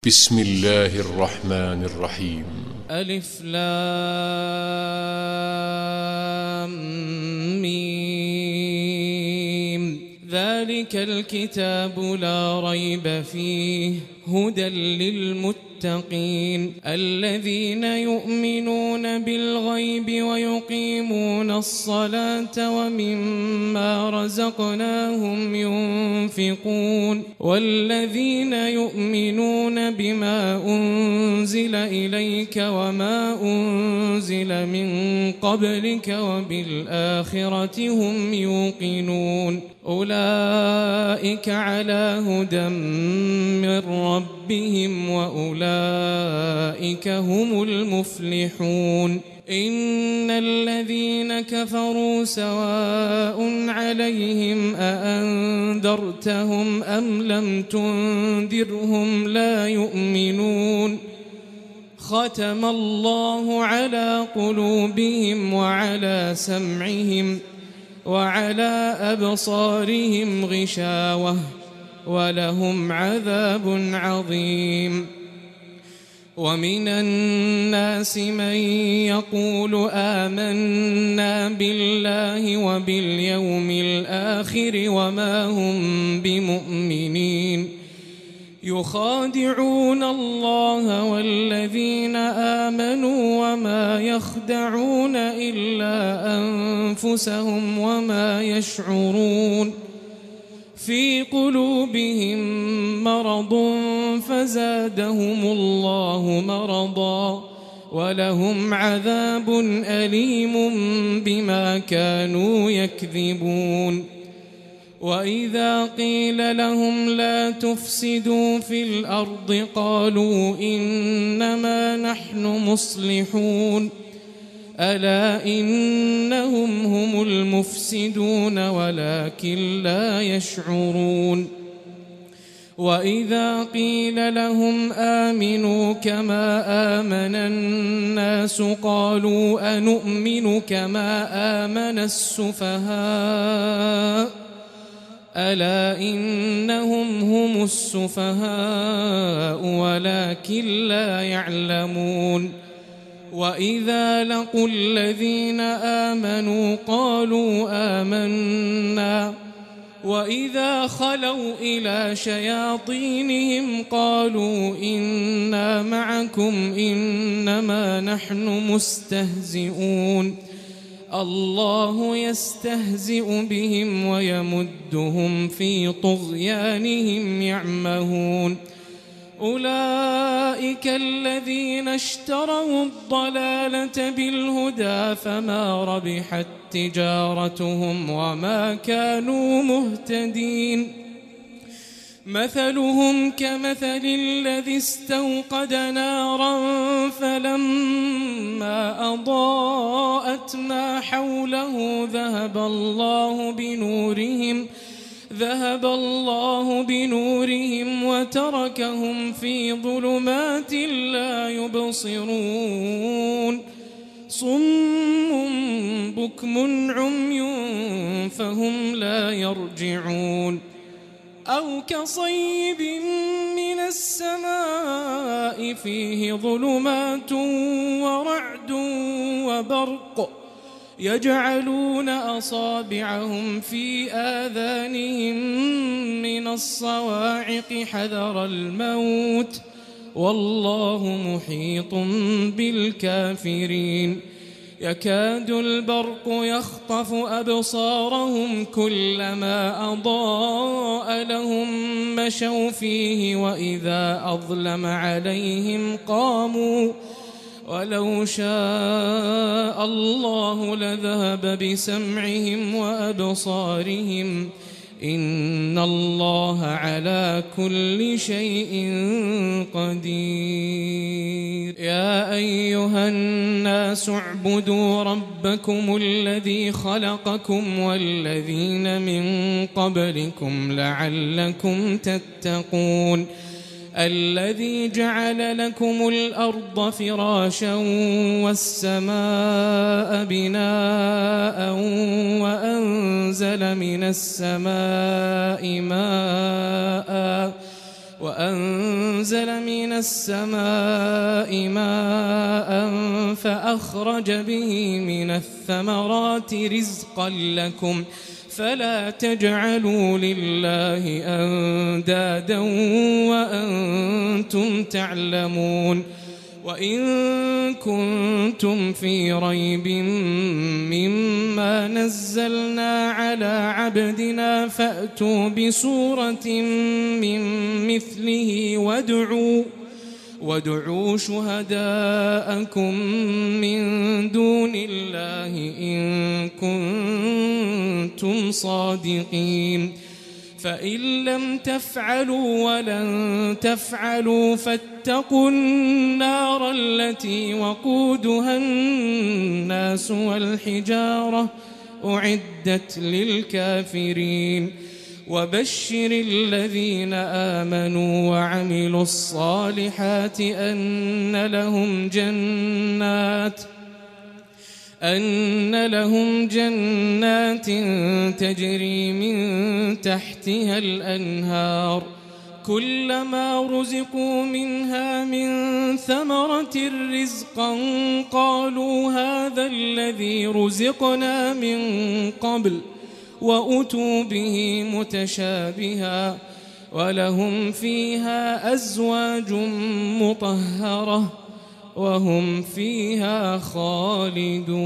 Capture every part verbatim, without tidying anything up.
بسم الله الرحمن الرحيم. ألف لام ميم. ذلك الكتاب لا ريب فيه هدى للمتقين الذين يؤمنون بالغيب ويقيمون الصلاة ومما رزقناهم ينفقون والذين يؤمنون بما أنزل إليك وما أنزل من قبلك وبالآخرة هم يوقنون أولئك على هدى من ربهم وأولئك هم المفلحون إن الذين كفروا سواء عليهم أأنذرتهم أم لم تنذرهم لا يؤمنون ختم الله على قلوبهم وعلى سمعهم وعلى أبصارهم غشاوة ولهم عذاب عظيم ومن الناس من يقول آمنا بالله وباليوم الآخر وما هم بمؤمنين يخادعون الله والذين آمنوا وما يخدعون إلا أنفسهم وما يشعرون في قلوبهم مرض فزادهم الله مرضا ولهم عذاب أليم بما كانوا يكذبون وإذا قيل لهم لا تفسدوا في الأرض قالوا إنما نحن مصلحون ألا إنهم هم المفسدون ولكن لا يشعرون وإذا قيل لهم آمنوا كما آمن الناس قالوا أنؤمن كما آمن السفهاء ألا إنهم هم السفهاء ولكن لا يعلمون وإذا لقوا الذين آمنوا قالوا آمنا وإذا خلوا إلى شياطينهم قالوا إنا معكم إنما نحن مستهزئون الله يستهزئ بهم ويمدهم في طغيانهم يعمهون أولئك الذين اشتروا الضلالة بالهدى فما ربحت تجارتهم وما كانوا مهتدين مثلهم كمثل الذي استوقد نارا فلما أضاءت ما حوله ذهب الله بنورهم ذهب الله بنورهم وتركهم في ظلمات لا يبصرون صم بكم عمي فهم لا يرجعون أو كصيب من السماء فيه ظلمات ورعد وبرق يجعلون أصابعهم في آذانهم من الصواعق حذر الموت والله محيط بالكافرين يكاد البرق يخطف أبصارهم كلما أضاء لهم مشوا فيه وإذا أظلم عليهم قاموا ولو شاء الله لذهب بسمعهم وأبصارهم إن الله على كل شيء قدير يا أيها الناس اعبدوا ربكم الذي خلقكم والذين من قبلكم لعلكم تتقون الذي جعل لكم الأرض فراشا والسماء بناء وأنزل من السماء ماء وأنزل من السماء ماء فأخرج به من الثمرات رزقا لكم فلا تجعلوا لله أندادا وأنتم تعلمون وإن كنتم في ريب مما نزلنا على عبدنا فأتوا بسورة من مثله وادعوا وادعوا شهداءكم من دون الله إن كنتم صادقين فإن لم تفعلوا ولن تفعلوا فاتقوا النار التي وقودها الناس والحجارة أعدت للكافرين وبشر الذين آمنوا وعملوا الصالحات أن لهم جنات أن لهم جنات تجري من تحتها الأنهار كلما رزقوا منها من ثمرة رزقا قالوا هذا الذي رزقنا من قبل وأتوا به متشابها ولهم فيها أزواج مطهرة وهم فيها خالدون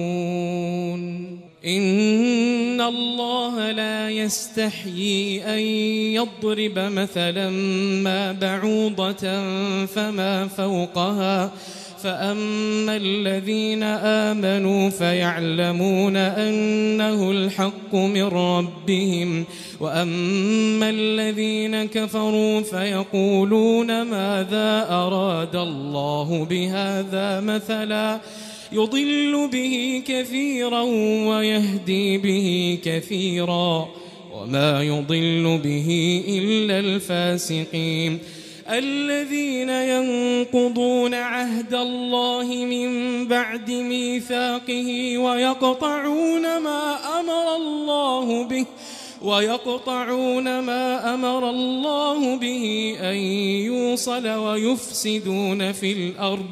إن الله لا يستحيي أن يضرب مثلا ما بعوضة فما فوقها فأما الذين آمنوا فيعلمون أنه الحق من ربهم وأما الذين كفروا فيقولون ماذا أراد الله بهذا مثلا يضل به كثيرا ويهدي به كثيرا وما يضل به إلا الفاسقين الذين ينقضون عهد الله من بعد ميثاقه ويقطعون ما أمر الله به ويقطعون ما أمر الله به أن يوصل ويفسدون في الأرض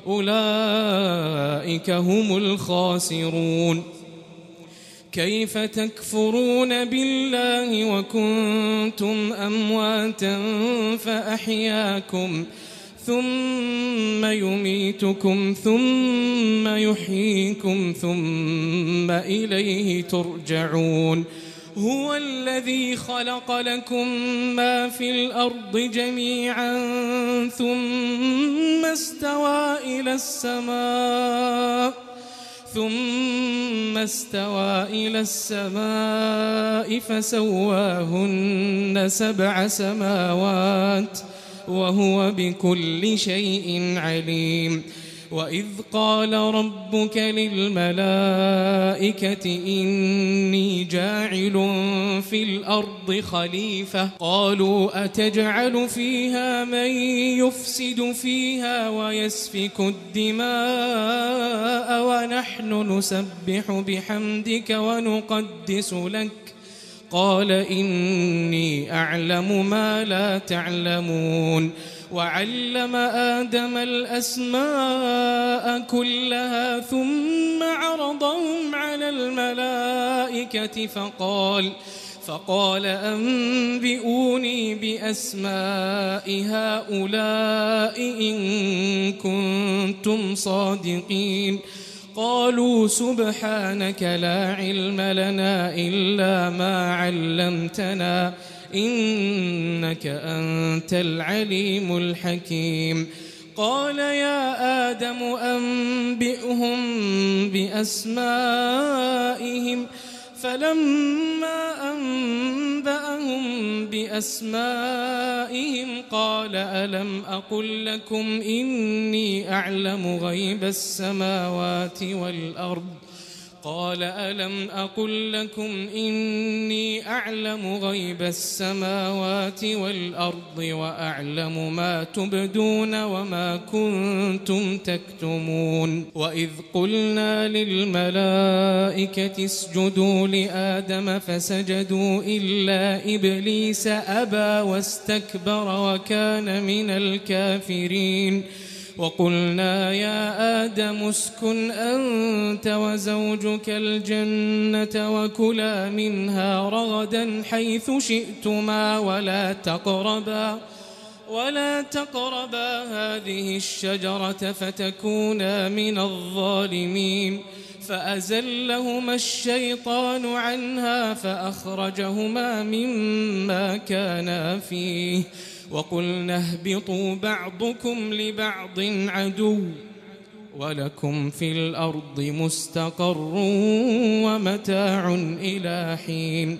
أولئك هم الخاسرون كيف تكفرون بالله وكنتم أمواتا فأحياكم ثم يميتكم ثم يحييكم ثم إليه ترجعون هو الذي خلق لكم ما في الأرض جميعا ثم استوى إلى السماء ثم استوى إلى السماء فسواهن سبع سماوات وهو بكل شيء عليم وإذ قال ربك للملائكة إني جاعل في الأرض خليفة قالوا أتجعل فيها من يفسد فيها ويسفك الدماء ونحن نسبح بحمدك ونقدس لك قال إني أعلم ما لا تعلمون وعلم آدم الأسماء كلها ثم عرضهم على الملائكة فقال فقال أنبئوني بأسماء هؤلاء إن كنتم صادقين قالوا سبحانك لا علم لنا إلا ما علمتنا إنك أنت العليم الحكيم قال يا آدم أنبئهم بأسمائهم فلما أنبأهم بأسمائهم قال ألم أقل لكم إني أعلم غيب السماوات والأرض قال ألم أقل لكم إني أعلم غيب السماوات والأرض وأعلم ما تبدون وما كنتم تكتمون وإذ قلنا للملائكة اسجدوا لآدم فسجدوا إلا إبليس أبى واستكبر وكان من الكافرين وقلنا يا آدم اسكن أنت وزوجك الجنة وكلا منها رغدا حيث شئتما ولا تقربا ولا تقربا هذه الشجرة فتكونا من الظالمين فأزلهما الشيطان عنها فأخرجهما مما كانا فيه وقلنا اهبطوا بعضكم لبعض عدو ولكم في الأرض مستقر ومتاع إلى حين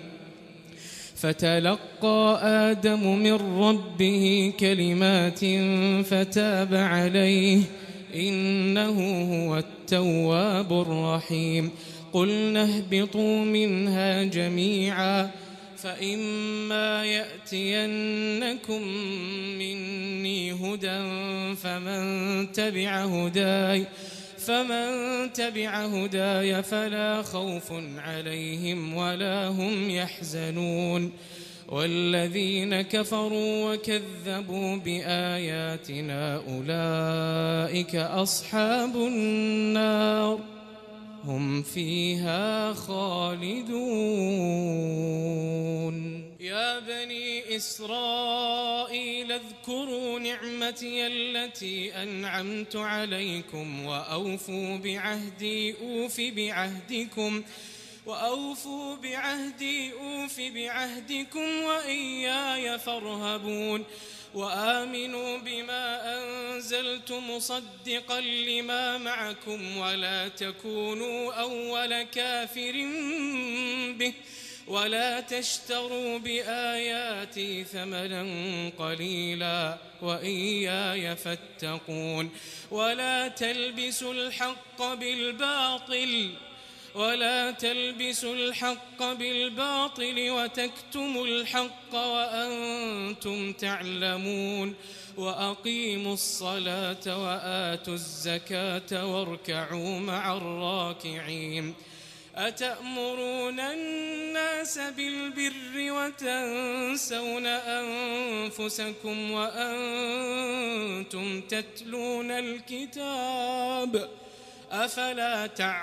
فتلقى آدم من ربه كلمات فتاب عليه إنه هو التواب الرحيم قلنا اهبطوا منها جميعا فإما يأتينكم مني هدى فمن تبع هداي فمن تبع هداي فلا خوف عليهم ولا هم يحزنون والذين كفروا وكذبوا بآياتنا أولئك أصحاب النار هم فيها خالدون يا بني إسرائيل اذكروا نعمتي التي أنعمت عليكم وأوفوا بعهدي أوف بعهدكم وأوفوا بعهدي أوف بعهدكم وإياي فارهبون وآمنوا بما أنزلت مصدقا لما معكم ولا تكونوا أول كافر به ولا تشتروا بآياتي ثمنا قليلا وإياي فاتقون ولا تلبسوا الحق بالباطل ولا تلبسوا الحق بالباطل وتكتموا الحق وأنتم تعلمون وأقيموا الصلاة وآتوا الزكاة واركعوا مع الراكعين أتأمرون الناس بالبر وتنسون أنفسكم وأنتم تتلون الكتاب أفلا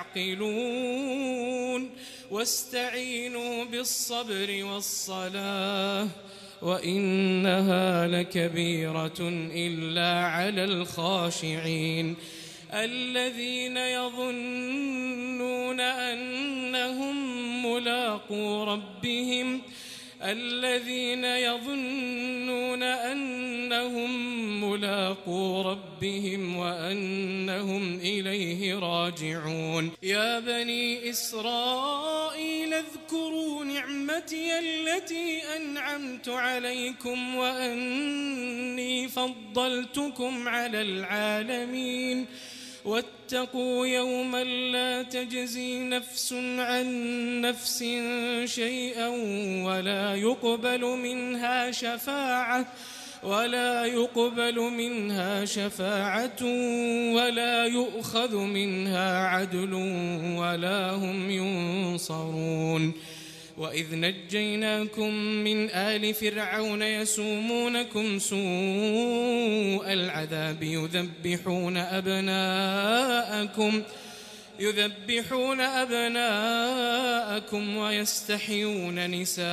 تعقلون واستعينوا بالصبر والصلاة وإنها لكبيرة إلا على الخاشعين الذين يظنون أنهم ملاقو ربهم الذين يظنون أنهم ملاقو ربهم وأنهم إليه راجعون يا بني إسرائيل اذكروا نعمتي التي أنعمت عليكم وأني فضلتكم على العالمين واتقوا يوما لا تجزي نفس عن نفس شيئا ولا يقبل منها شفاعة ولا يقبل منها شفاعة ولا يؤخذ منها عدل ولا هم ينصرون وإذ نجيناكم من آل فرعون يسومونكم سوء العذاب يذبحون أبناءكم يذبحون أبناءكم ويستحيون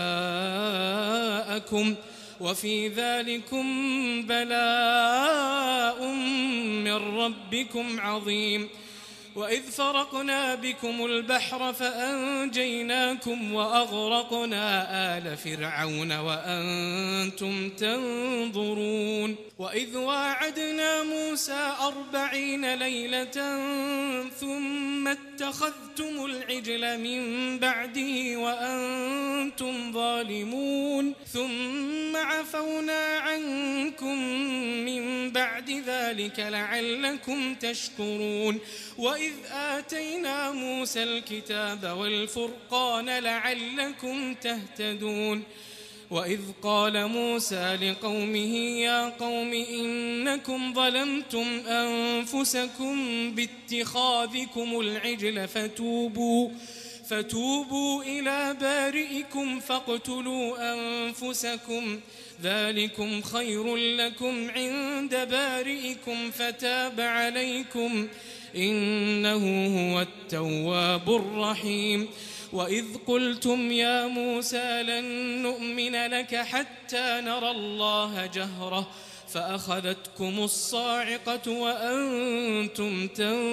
نساءكم وفي ذلكم بلاء من ربكم عظيم وإذ فرقنا بكم البحر فأنجيناكم وأغرقنا آل فرعون وأنتم تنظرون وإذ واعدنا موسى أربعين ليلة ثم اتخذتم العجل من بعده وأنتم ظالمون ثم عفونا عنكم من بعد بعد ذلك لعلكم تشكرون وإذ آتينا موسى الكتاب والفرقان لعلكم تهتدون وإذ قال موسى لقومه يا قوم إنكم ظلمتم أنفسكم باتخاذكم العجل فتوبوا فتوبوا إلى بارئكم فاقتلوا أنفسكم ذلكم خير لكم عند بارئكم فتاب عليكم إنه هو التواب الرحيم وإذ قلتم يا موسى لن نؤمن لك حتى نرى الله جهرة فأخذتكم الصاعقة وأنتم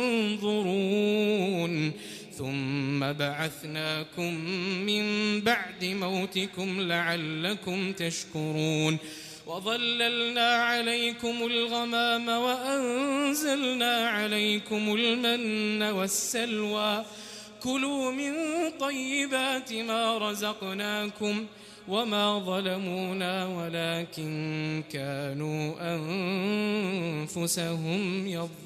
تنظرون ثم بعثناكم من بعد موتكم لعلكم تشكرون وظللنا عليكم الغمام وأنزلنا عليكم المن والسلوى كلوا من طيبات ما رزقناكم وما ظلمونا ولكن كانوا أنفسهم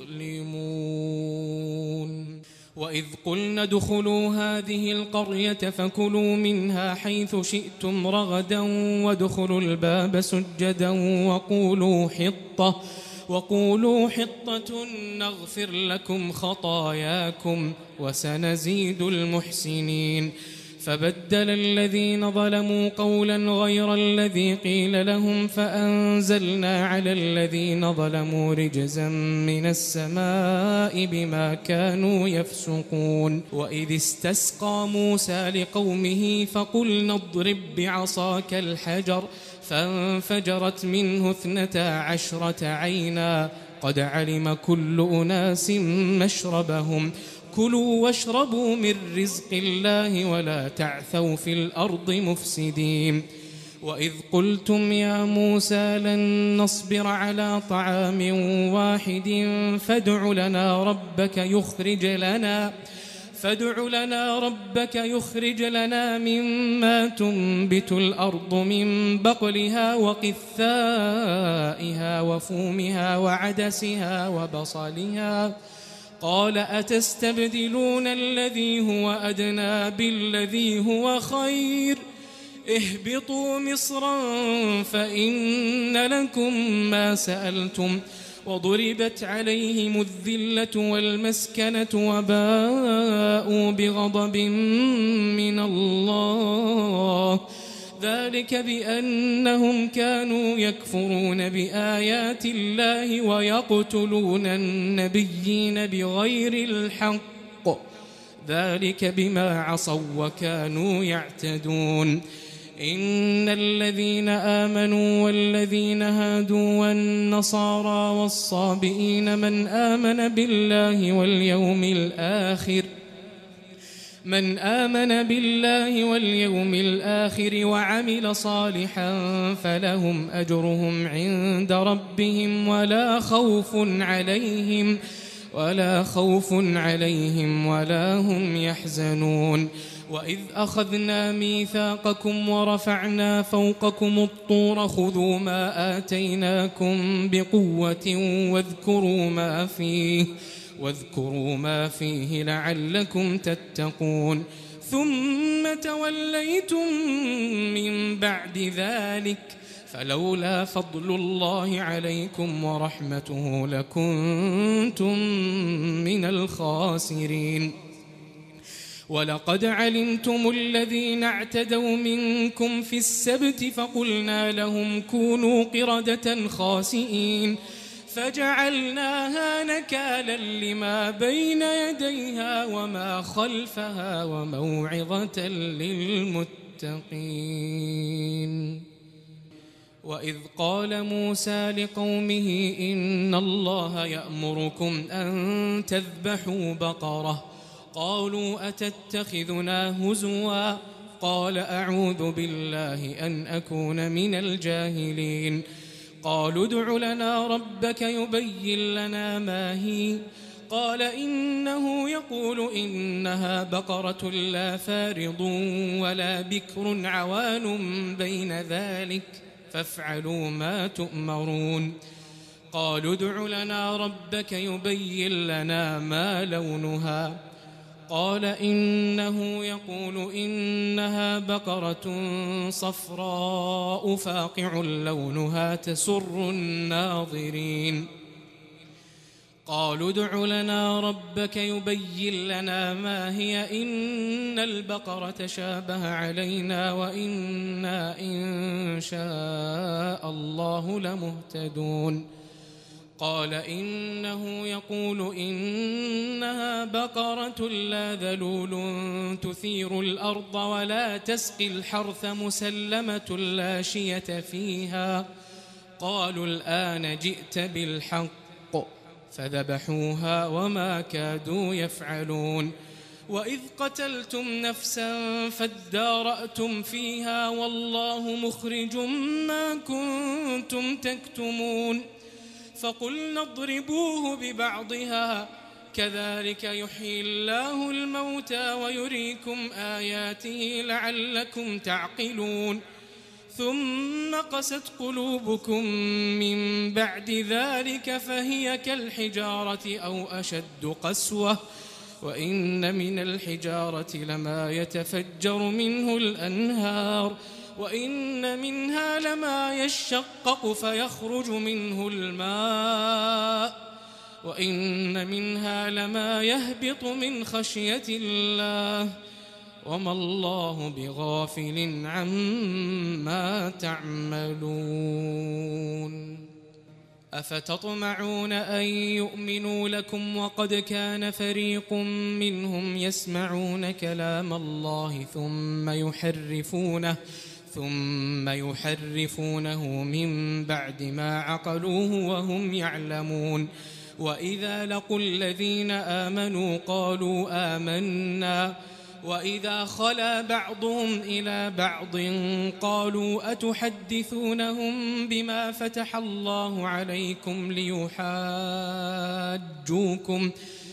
يظلمون وإذ قلنا ادخلوا هذه القرية فكلوا منها حيث شئتم رغدا وادخلوا الباب سجدا وقولوا حطة وقولوا حطة نغفر لكم خطاياكم وسنزيد المحسنين فبدل الذين ظلموا قولا غير الذي قيل لهم فأنزلنا على الذين ظلموا رجزا من السماء بما كانوا يفسقون وإذ استسقى موسى لقومه فقلنا اضرب بعصاك الحجر فانفجرت منه اثنتا عشرة عينا قد علم كل أناس مشربهم كلوا واشربوا من رزق الله ولا تعثوا في الأرض مفسدين وإذ قلتم يا موسى لن نصبر على طعام واحد فادع لنا ربك يخرج لنا فادع لنا ربك يخرج لنا مما تنبت الأرض من بقلها وقثائها وفومها وعدسها وبصلها قال أتستبدلون الذي هو أدنى بالذي هو خير اهبطوا مصرا فإن لكم ما سألتم وضربت عليهم الذلة والمسكنة وباءوا بغضب من الله ذلك بأنهم كانوا يكفرون بآيات الله ويقتلون النبيين بغير الحق ذلك بما عصوا وكانوا يعتدون إن الذين آمنوا والذين هادوا والنصارى والصابئين من آمن بالله واليوم الآخر من آمن بالله واليوم الآخر وعمل صالحا فلهم أجرهم عند ربهم ولا خوف عليهم ولا خوف عليهم ولا هم يحزنون وإذ أخذنا ميثاقكم ورفعنا فوقكم الطور خذوا ما آتيناكم بقوة واذكروا ما فيه واذكروا ما فيه لعلكم تتقون ثم توليتم من بعد ذلك فلولا فضل الله عليكم ورحمته لكنتم من الخاسرين ولقد علمتم الذين اعتدوا منكم في السبت فقلنا لهم كونوا قردة خاسئين فجعلناها نكالا لما بين يديها وما خلفها وموعظة للمتقين وإذ قال موسى لقومه إن الله يأمركم أن تذبحوا بقرة قالوا أتتخذنا هزوا قال أعوذ بالله أن أكون من الجاهلين قالوا ادع لنا ربك يبين لنا ما هي قال إنه يقول إنها بقرة لا فارض ولا بكر عوان بين ذلك فافعلوا ما تؤمرون قالوا ادع لنا ربك يبين لنا ما لونها قال إنه يقول إنها بقرة صفراء فاقع لونها تسر الناظرين قالوا ادع لنا ربك يبين لنا ما هي إن البقرة شابه علينا وإنا إن شاء الله لمهتدون قال إنه يقول إنها بقرة لا ذلول تثير الأرض ولا تسقي الحرث مسلمة لا شية فيها قالوا الآن جئت بالحق فذبحوها وما كادوا يفعلون وإذ قتلتم نفسا فادارأتم فيها والله مخرج ما كنتم تكتمون فقلنا اضربوه ببعضها كذلك يحيي الله الموتى ويريكم آياته لعلكم تعقلون ثم قست قلوبكم من بعد ذلك فهي كالحجارة أو أشد قسوة وإن من الحجارة لما يتفجر منه الأنهار وإن منها لما يشقق فيخرج منه الماء وإن منها لما يهبط من خشية الله وما الله بغافل عما تعملون أفتطمعون أن يؤمنوا لكم وقد كان فريق منهم يسمعون كلام الله ثم يحرفونه ثم يحرفونه من بعد ما عقلوه وهم يعلمون وإذا لقوا الذين آمنوا قالوا آمنا وإذا خلا بعضهم إلى بعض قالوا أتحدثونهم بما فتح الله عليكم ليحاجوكم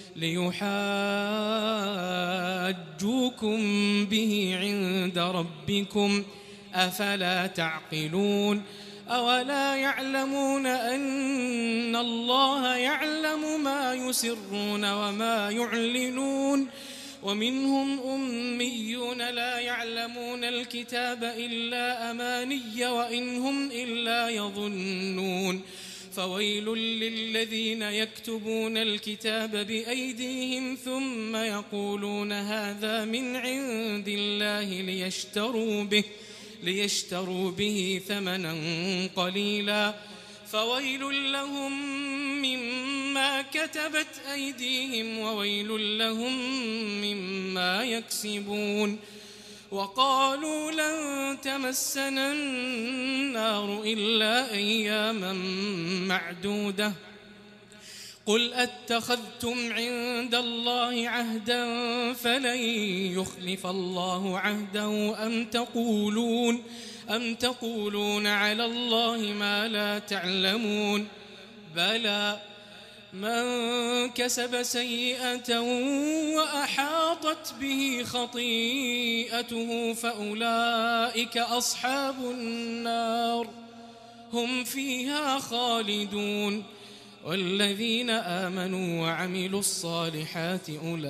ليحاجوكم به عند ربكم أفلا تعقلون أولا يعلمون أن الله يعلم ما يسرون وما يعلنون ومنهم أميون لا يعلمون الكتاب إلا أماني وإن هم إلا يظنون فويل للذين يكتبون الكتاب بأيديهم ثم يقولون هذا من عند الله ليشتروا به ليشتروا به ثمنا قليلا فويل لهم مما كتبت أيديهم وويل لهم مما يكسبون وقالوا لن تمسنا النار إلا أياما معدودة قل أتخذتم عند الله عهدا فلن يخلف الله عهده أم تقولون أم تقولون على الله ما لا تعلمون بلى من كسب سيئة وأحاطت به خطيئته فأولئك أصحاب النار هم فيها خالدون والذين آمنوا وعملوا الصالحات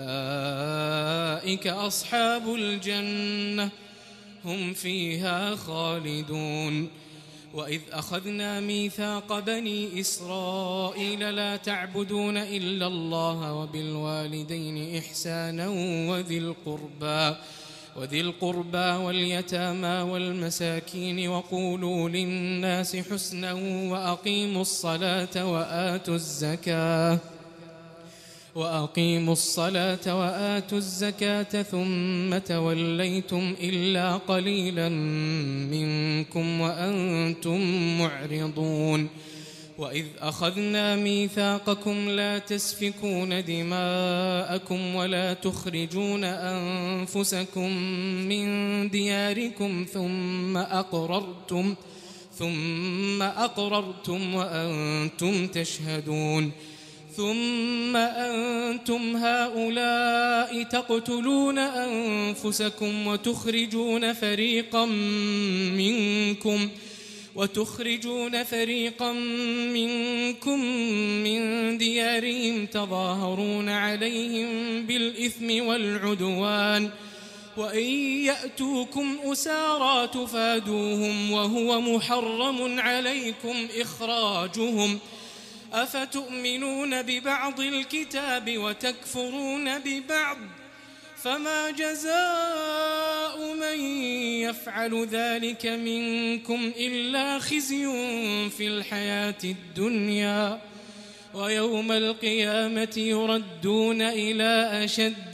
أولئك أصحاب الجنة هم فيها خالدون وإذ أخذنا ميثاق بني إسرائيل لا تعبدون إلا الله وبالوالدين إحسانا وذي القربى وذي القربى واليتامى والمساكين وقولوا للناس حسنا وأقيموا الصلاة وآتوا الزكاة وأقيموا الصلاة وآتوا الزكاة ثم توليتم إلا قليلا منكم وأنتم معرضون وإذ أخذنا ميثاقكم لا تسفكون دماءكم ولا تخرجون أنفسكم من دياركم ثم أقررتم ثم أقررتم وأنتم تشهدون ثم أنتم هؤلاء تقتلون أنفسكم وتخرجون فريقا منكم وتخرجون فريقا منكم من ديارهم تظاهرون عليهم بالإثم والعدوان وإن يأتوكم أسارى تفادوهم وهو محرم عليكم إخراجهم أفتؤمنون ببعض الكتاب وتكفرون ببعض فما جزاء من يفعل ذلك منكم إلا خزي في الحياة الدنيا ويوم القيامة يردون إلى أشد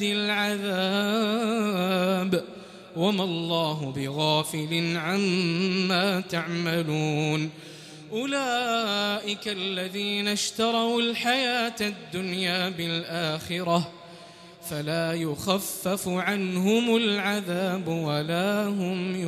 العذاب وما الله بغافل عما تعملون أولئك الذين اشتروا الحياة الدنيا بالآخرة فلا يخفف عنهم العذاب ولا هم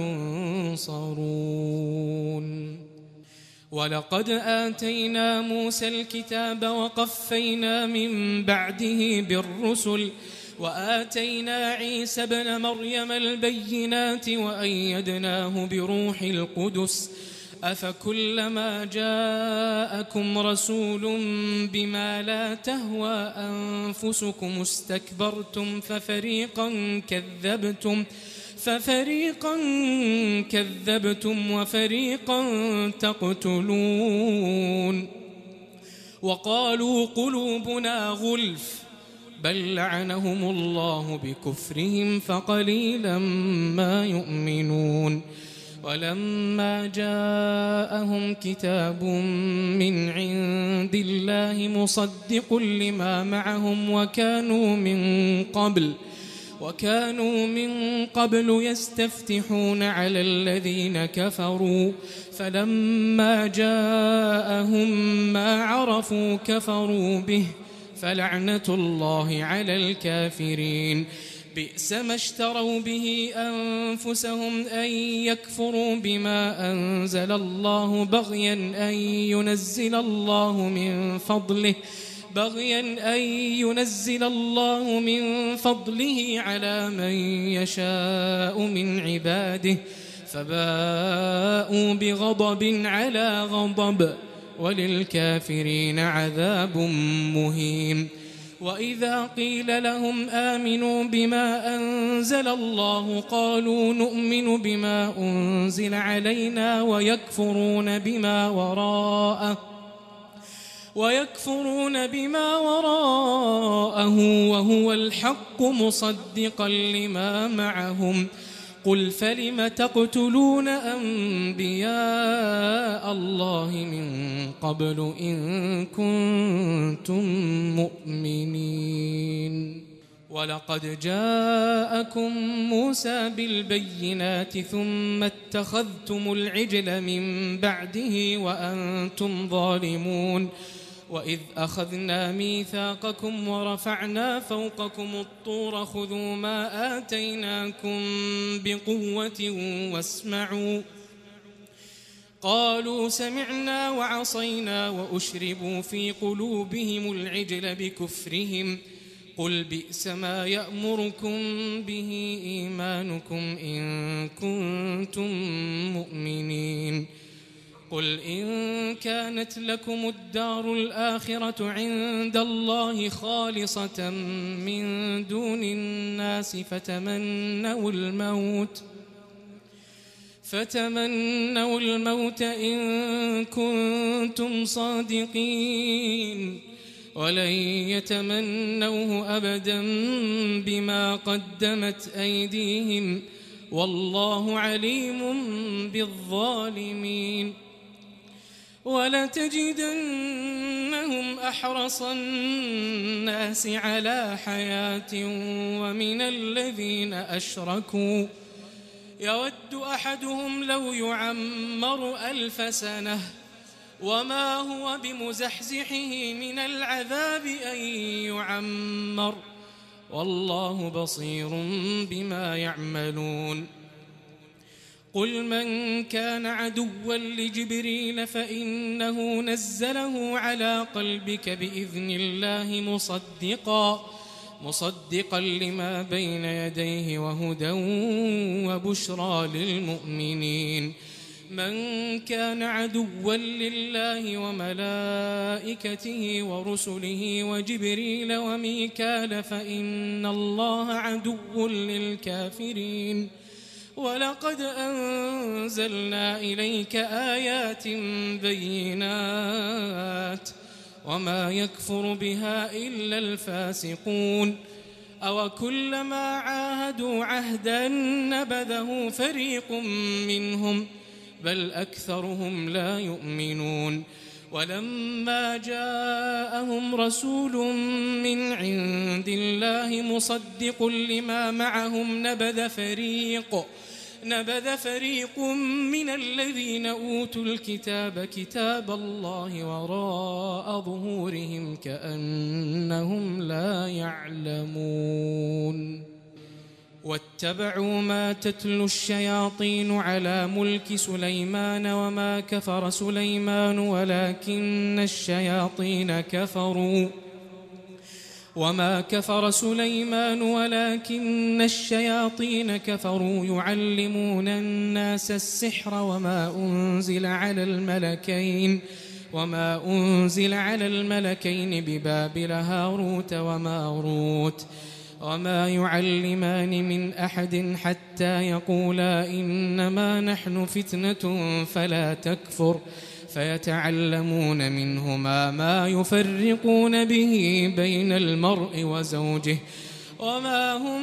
ينصرون ولقد آتينا موسى الكتاب وقفينا من بعده بالرسل وآتينا عيسى ابن مريم البينات وأيدناه بروح القدس أفكلما جاءكم رسول بما لا تهوى أنفسكم استكبرتم ففريقا كذبتم ففريقا كذبتم وفريقا تقتلون وقالوا قلوبنا غلف بل لعنهم الله بكفرهم فقليلا ما يؤمنون ولما جاءهم كتاب من عند الله مصدق لما معهم وكانوا من قبل وكانوا من قبل يستفتحون على الذين كفروا فلما جاءهم ما عرفوا كفروا به فلعنة الله على الكافرين بئس ما اشتروا به أنفسهم أن يكفروا بما أنزل الله بغيا أن ينزل الله من فضله بغيا أن ينزل الله من فضله على من يشاء من عباده فباءوا بغضب على غضب وللكافرين عذاب مهين وإذا قيل لهم آمنوا بما أنزل الله قالوا نؤمن بما أنزل علينا ويكفرون بما وراءه ويكفرون بما وراءه وهو الحق مصدقا لما معهم قل فلم تقتلون أنبياء الله من قبل إن كنتم مؤمنين ولقد جاءكم موسى بالبينات ثم اتخذتم العجل من بعده وأنتم ظالمون وإذ أخذنا ميثاقكم ورفعنا فوقكم الطور خذوا ما آتيناكم بقوة واسمعوا قالوا سمعنا وعصينا وأشربوا في قلوبهم العجل بكفرهم قل بئس ما يأمركم به إيمانكم إن كنتم مؤمنين قل إن كانت لكم الدار الآخرة عند الله خالصة من دون الناس فتمنوا الموت فتمنوا الموت إن كنتم صادقين ولن يتمنوه أبدا بما قدمت أيديهم والله عليم بالظالمين ولتجدنهم أحرص الناس على حياة ومن الذين أشركوا يود أحدهم لو يعمر ألف سنة وما هو بمزحزحه من العذاب أن يعمر والله بصير بما يعملون قل من كان عدوا لجبريل فإنه نزله على قلبك بإذن الله مصدقا مصدقا لما بين يديه وهدى وبشرى للمؤمنين من كان عدوا لله وملائكته ورسله وجبريل وميكال فإن الله عدو للكافرين ولقد أنزلنا إليك آيات بينات وما يكفر بها إلا الفاسقون أو كلما عاهدوا عهدا نبذه فريق منهم بل أكثرهم لا يؤمنون ولما جاءهم رسول من عند الله مصدق لما معهم نبذ فريق نبذ فريق من الذين أوتوا الكتاب كتاب الله وراء ظهورهم كأنهم لا يعلمون واتبعوا ما تتلو الشياطين على ملك سليمان وما كفر سليمان ولكن الشياطين كفروا وما كفر سليمان ولكن الشياطين كفروا يعلمون الناس السحر وما أنزل على الملكين وما أنزل على الملكين ببابل هاروت وماروت وما يعلمان من أحد حتى يقولا إنما نحن فتنة فلا تكفر فيتعلمون منهما ما يفرقون به بين المرء وزوجه وما هم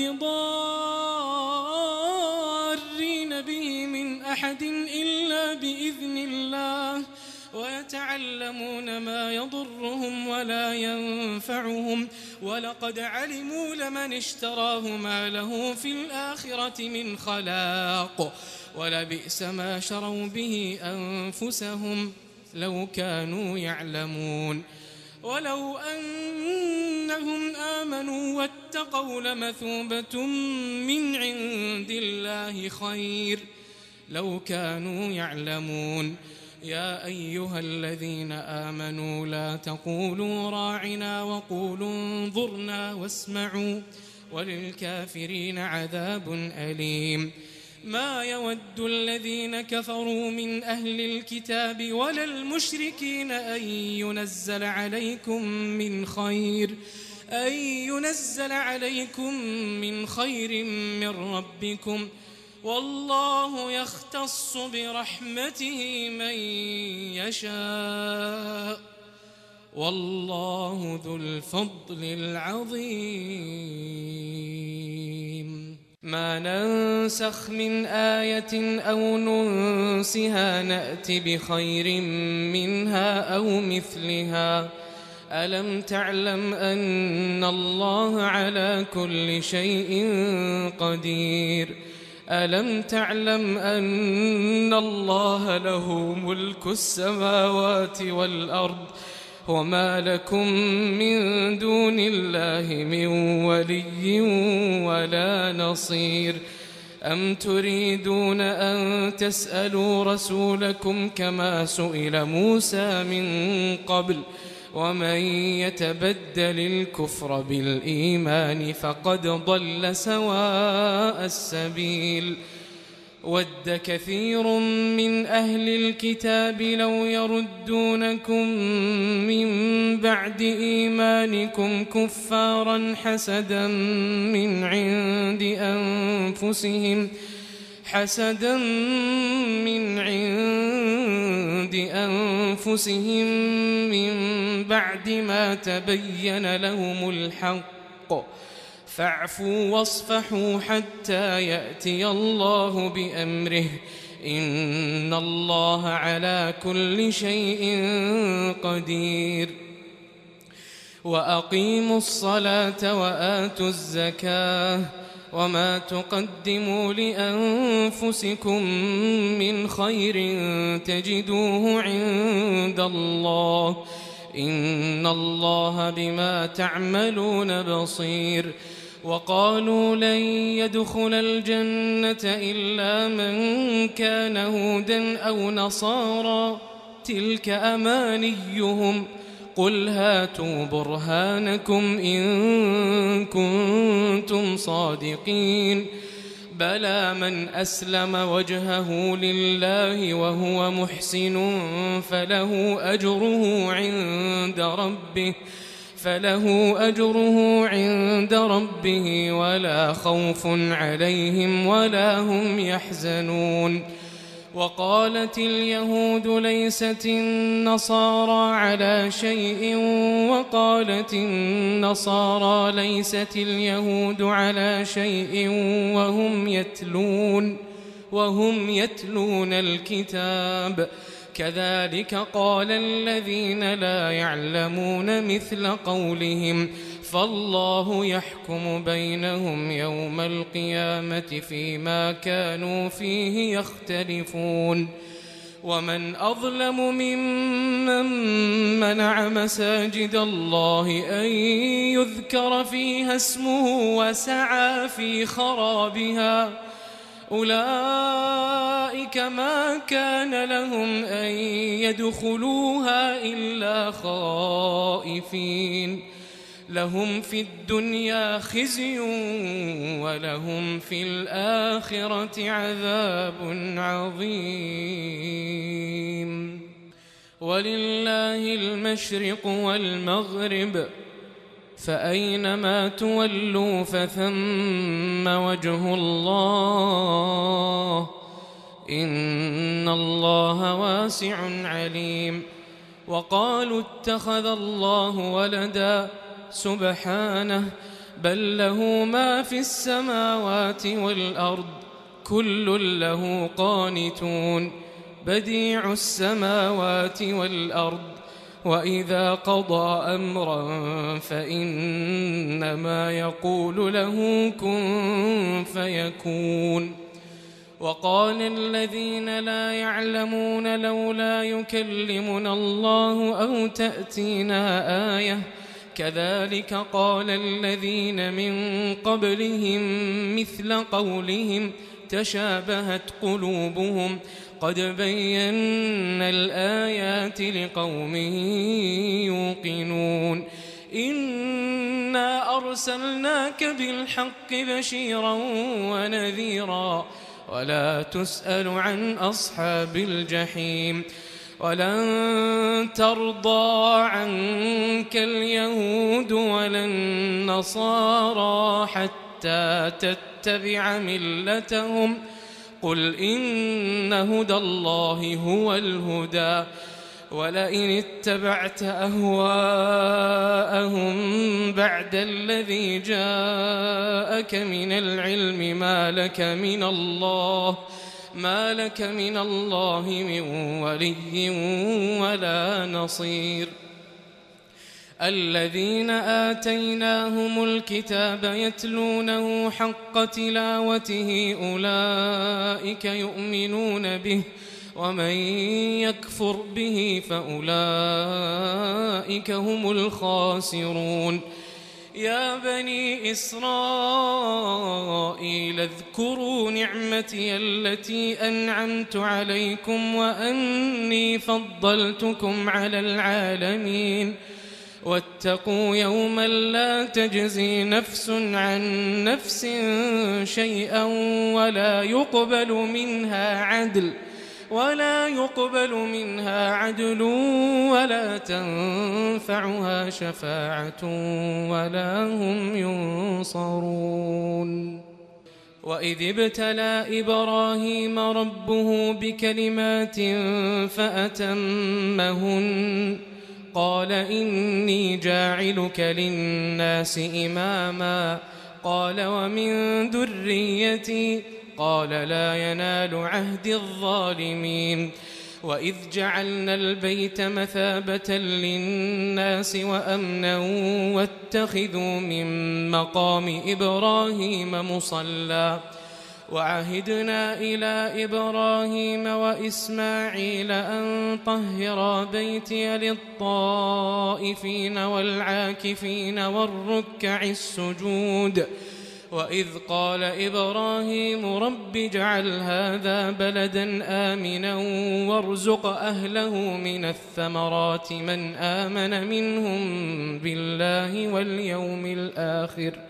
بضارين به من أحد إلا بإذن الله ويتعلمون ما يضرهم ولا ينفعهم ولقد علموا لمن اشتراه ما له في الآخرة من خلاق ولبئس ما شروا به أنفسهم لو كانوا يعلمون ولو أنهم آمنوا واتقوا لمثوبة من عند الله خير لو كانوا يعلمون يا أيها الذين آمنوا لا تقولوا راعنا وقولوا انظرنا واسمعوا وللكافرين عذاب أليم ما يود الذين كفروا من أهل الكتاب ولا المشركين أن ينزل عليكم من خير أن ينزل عليكم من خير من ربكم والله يختص برحمته من يشاء والله ذو الفضل العظيم ما ننسخ من آية أو ننسها نأت بخير منها أو مثلها ألم تعلم أن الله على كل شيء قدير ألم تعلم أن الله له ملك السماوات والأرض وما لكم من دون الله من ولي ولا نصير أم تريدون أن تسألوا رسولكم كما سئل موسى من قبل ومن يتبدل الكفر بالإيمان فقد ضل سواء السبيل ود كثير من أهل الكتاب لو يردونكم من بعد إيمانكم كفارا حسدا من عند أنفسهم حسدا من عند أنفسهم من بعد ما تبين لهم الحق فاعفوا واصفحوا حتى يأتي الله بأمره إن الله على كل شيء قدير وأقيموا الصلاة وآتوا الزكاة وما تقدموا لأنفسكم من خير تجدوه عند الله إن الله بما تعملون بصير وقالوا لن يدخل الجنة إلا من كان هودا أو نصارى تلك أمانيهم قل هاتوا برهانكم إن كنتم صادقين بلى من أسلم وجهه لله وهو محسن فله أجره عند ربه فله أجره عند ربه ولا خوف عليهم ولا هم يحزنون. وقالت اليهود ليست النصارى على شيء وقالت النصارى ليست اليهود على شيء وهم يتلون وهم يتلون الكتاب كذلك قال الذين لا يعلمون مثل قولهم فالله يحكم بينهم يوم القيامة فيما كانوا فيه يختلفون. ومن أظلم ممن منع مساجد الله أن يذكر فيها اسمه وسعى في خرابها أولئك ما كان لهم أن يدخلوها إلا خائفين لهم في الدنيا خزي ولهم في الآخرة عذاب عظيم. ولله المشرق والمغرب فأينما تولوا فثم وجه الله إن الله واسع عليم. وقالوا اتخذ الله ولدا سبحانه بل له ما في السماوات والأرض كل له قانتون بديع السماوات والأرض وإذا قضى أمرا فإنما يقول له كن فيكون. وقال الذين لا يعلمون لولا يكلمنا الله أو تأتينا آية كذلك قال الذين من قبلهم مثل قولهم تشابهت قلوبهم قد بينا الآيات لقوم يوقنون. إنا أرسلناك بالحق بشيرا ونذيرا ولا تسأل عن أصحاب الجحيم. ولن ترضى عنك اليهود ولا النصارى حتى تتبع ملتهم قل إن هدى الله هو الهدى ولئن اتبعت أهواءهم بعد الذي جاءك من العلم ما لك من الله ما لك من الله من ولي ولا نصير. الذين آتيناهم الكتاب يتلونه حق تلاوته أولئك يؤمنون به ومن يكفر به فأولئك هم الخاسرون. يا بني إسرائيل اذكروا نعمتي التي أنعمت عليكم وأني فضلتكم على العالمين واتقوا يوما لا تجزي نفس عن نفس شيئا ولا يقبل منها عدل ولا يقبل منها عدل ولا تنفعها شفاعة ولا هم ينصرون. وإذ ابتلى إبراهيم ربه بكلمات فأتمهن قال إني جاعلك للناس إماما قال ومن ذريتي قال لا ينال عهد الظالمين. وإذ جعلنا البيت مثابة للناس وأمنا واتخذوا من مقام إبراهيم مصلى وعهدنا إلى إبراهيم وإسماعيل أن طهرا بيتي للطائفين والعاكفين والركع السجود. وإذ قال إبراهيم رب اجعل هذا بلدا آمنا وارزق أهله من الثمرات من آمن منهم بالله واليوم الآخر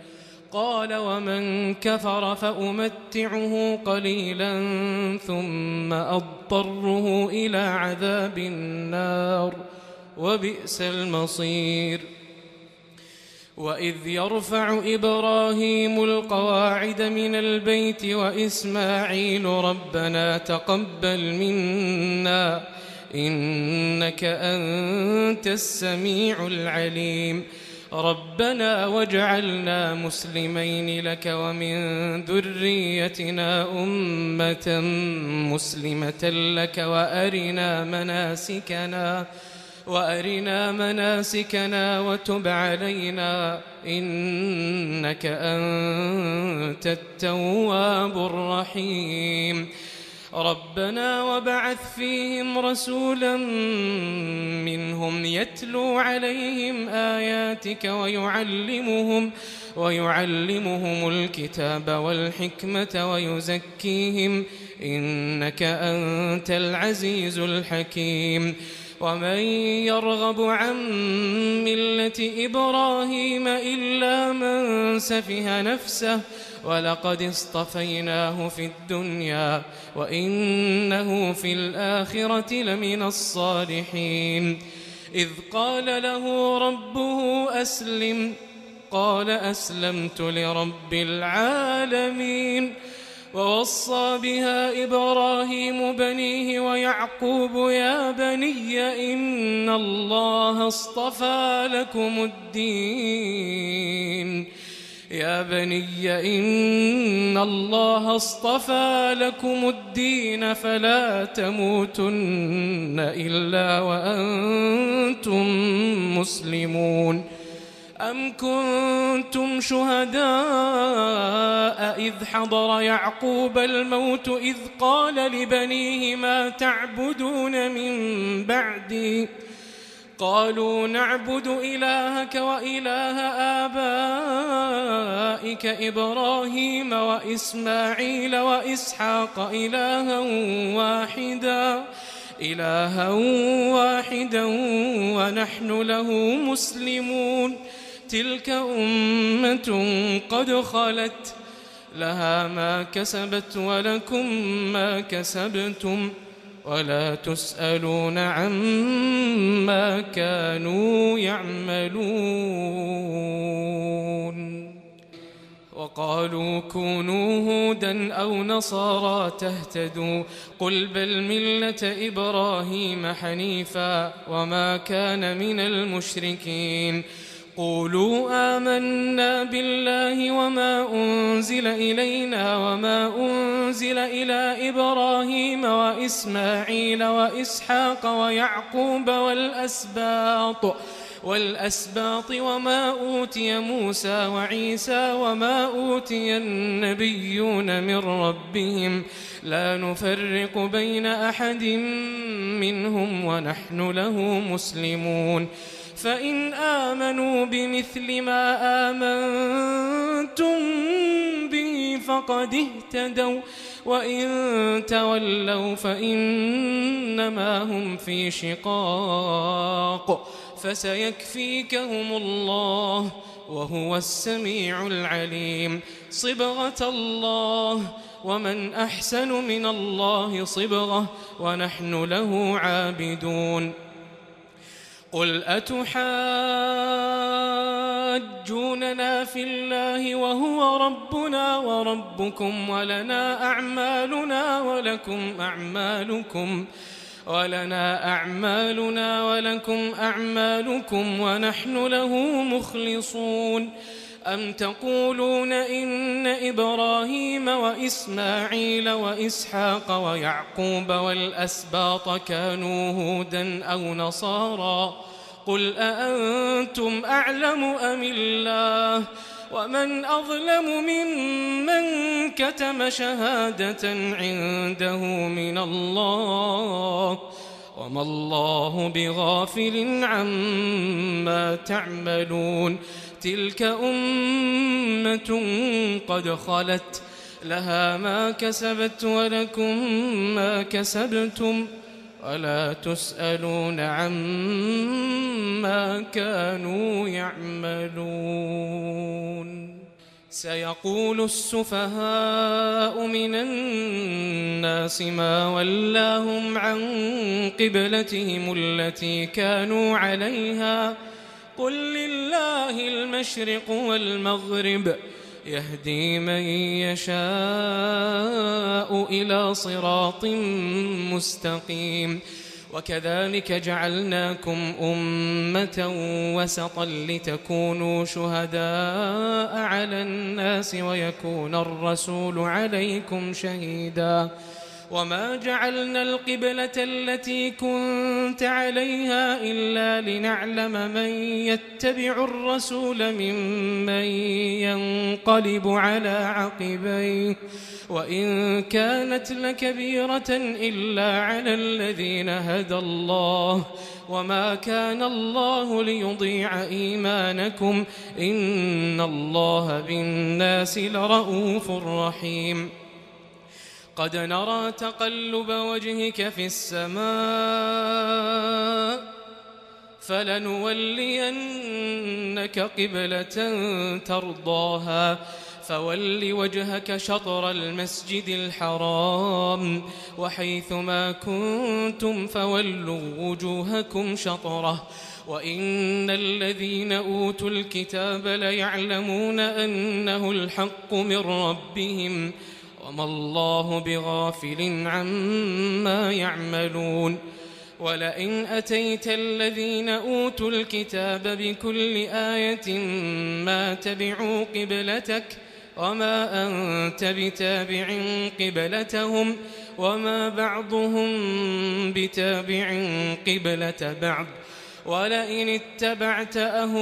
قال ومن كفر فأمتعه قليلا ثم أضطره إلى عذاب النار وبئس المصير. وإذ يرفع إبراهيم القواعد من البيت وإسماعيل ربنا تقبل منا إنك أنت السميع العليم ربنا واجعلنا مسلمين لك ومن ذريتنا أمة مسلمة لك وأرنا مناسكنا وأرنا مناسكنا وتب علينا إنك أنت التواب الرحيم ربنا وبعث فيهم رسولا منهم يتلو عليهم آياتك ويعلمهم ويعلمهم الكتاب والحكمة ويزكيهم إنك أنت العزيز الحكيم ومن يرغب عن ملة إبراهيم إلا من سفه نفسه ولقد اصطفيناه في الدنيا وإنه في الآخرة لمن الصالحين إذ قال له ربه أسلم قال أسلمت لرب العالمين ووصى بها إبراهيم بنيه ويعقوب يا بني إن الله اصطفى لكم الدين يا بني إن الله اصطفى لكم الدين فلا تموتن إلا وأنتم مسلمون أم كنتم شهداء إذ حضر يعقوب الموت إذ قال لبنيه ما تعبدون من بعدي قالوا نعبد إلهك وإله آبائك إبراهيم وإسماعيل وإسحاق إلها واحدا إلها واحدا ونحن له مسلمون تلك أمة قد خلت لها ما كسبت ولكم ما كسبتم ولا تسألون عما كانوا يعملون وقالوا كونوا هودا أو نصارى تهتدوا قل بل ملة إبراهيم حنيفا وما كان من المشركين قولوا آمنا بالله وما أنزل إلينا وما أنزل إلى إبراهيم وإسماعيل وإسحاق ويعقوب والأسباط والأسباط وما أوتي موسى وعيسى وما أوتي النبيون من ربهم لا نفرق بين أحد منهم ونحن له مسلمون فإن آمنوا بمثل ما آمنتم به فقد اهتدوا وإن تولوا فإنما هم في شقاق فسيكفيكهم الله وهو السميع العليم صبغة الله ومن أحسن من الله صبغة ونحن له عابدون قل أتحاجوننا في الله وهو ربنا وربكم ولنا أعمالنا ولكم أعمالكم ولنا أعمالنا ولكم أعمالكم ونحن له مخلصون أم تقولون إن إبراهيم وإسماعيل وإسحاق ويعقوب والأسباط كانوا هودا أو نصارى قل أأنتم أعلم أم الله ومن أظلم ممن كتم شهادة عنده من الله وما الله بغافل عما تعملون تلك أمة قد خلت لها ما كسبت ولكم ما كسبتم ولا تسألون عما كانوا يعملون سيقول السفهاء من الناس ما ولاهم عن قبلتهم التي كانوا عليها قل لله المشرق والمغرب يهدي من يشاء إلى صراط مستقيم وكذلك جعلناكم أمة وسطا لتكونوا شهداء على الناس ويكون الرسول عليكم شهيدا وما جعلنا القبلة التي كنت عليها إلا لنعلم من يتبع الرسول ممن ينقلب على عقبيه وإن كانت لكبيرة إلا على الذين هدى الله وما كان الله ليضيع إيمانكم إن الله بالناس لرؤوف رحيم قد نرى تقلب وجهك في السماء فلنولينك قبلة ترضاها فول وجهك شطر المسجد الحرام وحيثما كنتم فولوا وجوهكم شطره وإن الذين أوتوا الكتاب ليعلمون أنه الحق من ربهم وما الله بغافل عما يعملون ولئن أتيت الذين أوتوا الكتاب بكل آية ما تبعوا قبلتك وما أنت بتابع قبلتهم وما بعضهم بتابع قبلة بعض ولئن اتبعت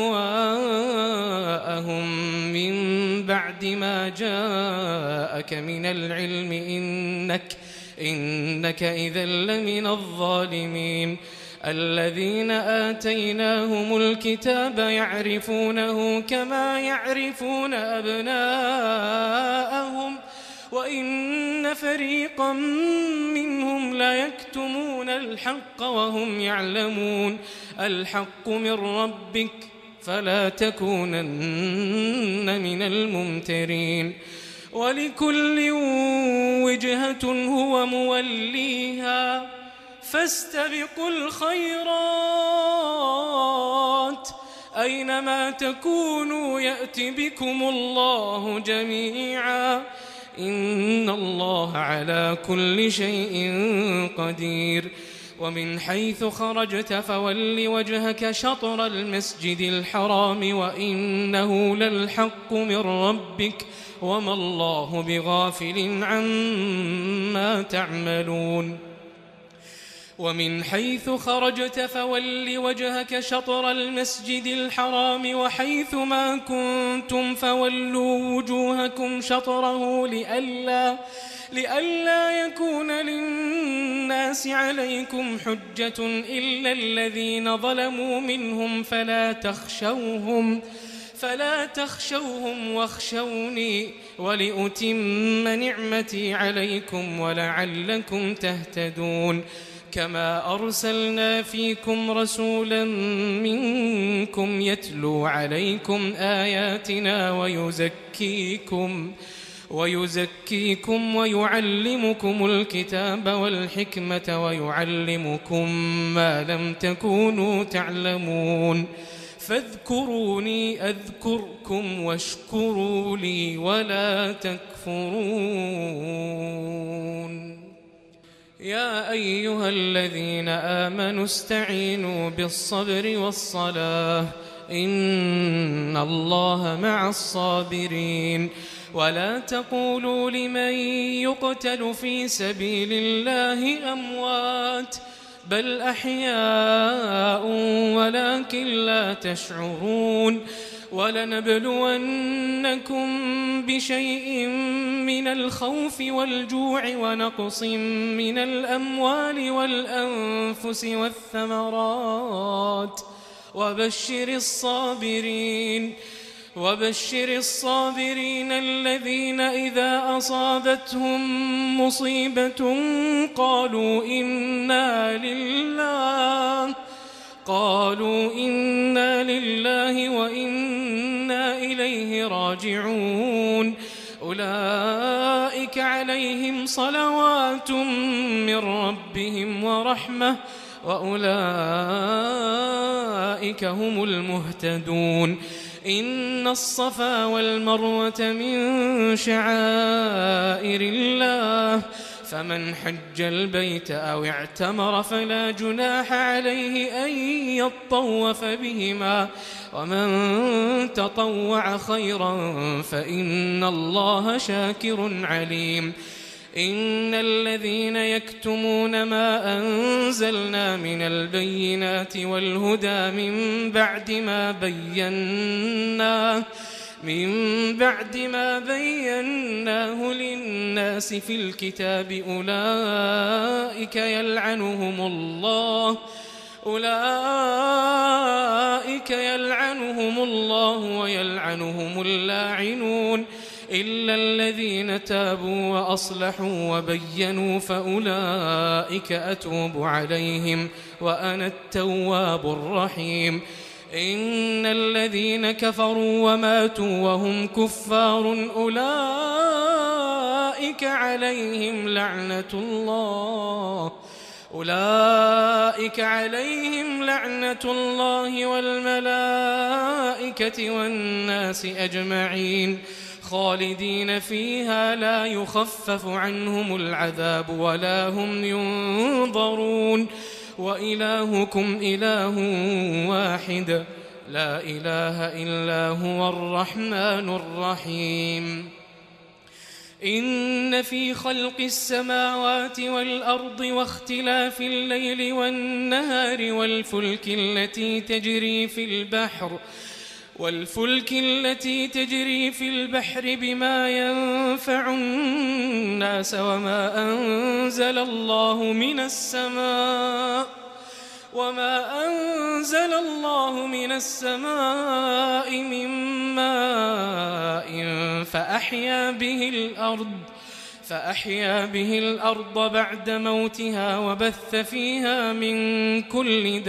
أهواءهم من بعد ما جاءك من العلم إنك إنك إذا لمن الظالمين الذين آتيناهم الكتاب يعرفونه كما يعرفون أبناءهم وإن فريقا منهم ليكتمون الحق وهم يعلمون الحق من ربك فلا تكونن من الممترين ولكل وجهة هو موليها فاستبقوا الخيرات أينما تكونوا يأت بكم الله جميعا إن الله على كل شيء قدير ومن حيث خرجت فول وجهك شطر المسجد الحرام وإنه للحق من ربك وما الله بغافل عما تعملون ومن حيث خرجت فول وجهك شطر المسجد الحرام وحيث ما كنتم فولوا وجوهكم شطره لئلا لئلا يكون للناس عليكم حجة إلا الذين ظلموا منهم فلا تخشوهم فلا تخشوهم واخشوني ولأتم نعمتي عليكم ولعلكم تهتدون كما أرسلنا فيكم رسولا منكم يتلو عليكم آياتنا ويزكيكم ويزكيكم ويعلمكم الكتاب والحكمة ويعلمكم ما لم تكونوا تعلمون فاذكروني أذكركم واشكروا لي ولا تكفرون يا أيها الذين آمنوا استعينوا بالصبر والصلاة إن الله مع الصابرين ولا تقولوا لمن يقتل في سبيل الله أموات بل أحياء ولكن لا تشعرون ولنبلونكم بشيء من الخوف والجوع ونقص من الأموال والأنفس والثمرات وبشر الصابرين وبشر الصابرين الذين إذا أصابتهم مصيبة قالوا إنا لله قالوا إنا لله وإنا إليه راجعون أولئك عليهم صلوات من ربهم ورحمة وأولئك هم المهتدون إن الصفا والمروة من شعائر الله فمن حج البيت أو اعتمر فلا جناح عليه أن يطوف بهما ومن تطوع خيرا فإن الله شاكر عليم إن الذين يكتمون ما أنزلنا من البينات والهدى من بعد ما بيناه من بعد ما بيناه للناس في الكتاب أولئك يلعنهم الله أولئك يلعنهم الله ويلعنهم اللاعنون إلا الذين تابوا وأصلحوا وبينوا فأولئك أتوب عليهم وأنا التواب الرحيم إن الذين كفروا وماتوا وهم كفار أولئك عليهم لعنة الله أولئك عليهم لعنة الله والملائكة والناس أجمعين خالدين فيها لا يخفف عنهم العذاب ولا هم ينظرون وإلهكم إله واحد لا إله إلا هو الرحمن الرحيم إن في خلق السماوات والأرض واختلاف الليل والنهار والفلك التي تجري في البحر والفلك التي تجري في البحر بما ينفع الناس وما أنزل الله من السماء وما أنزل الله من السماء من ماء فأحيا به الأرض فأحيا به الأرض بعد موتها وبث فيها من كل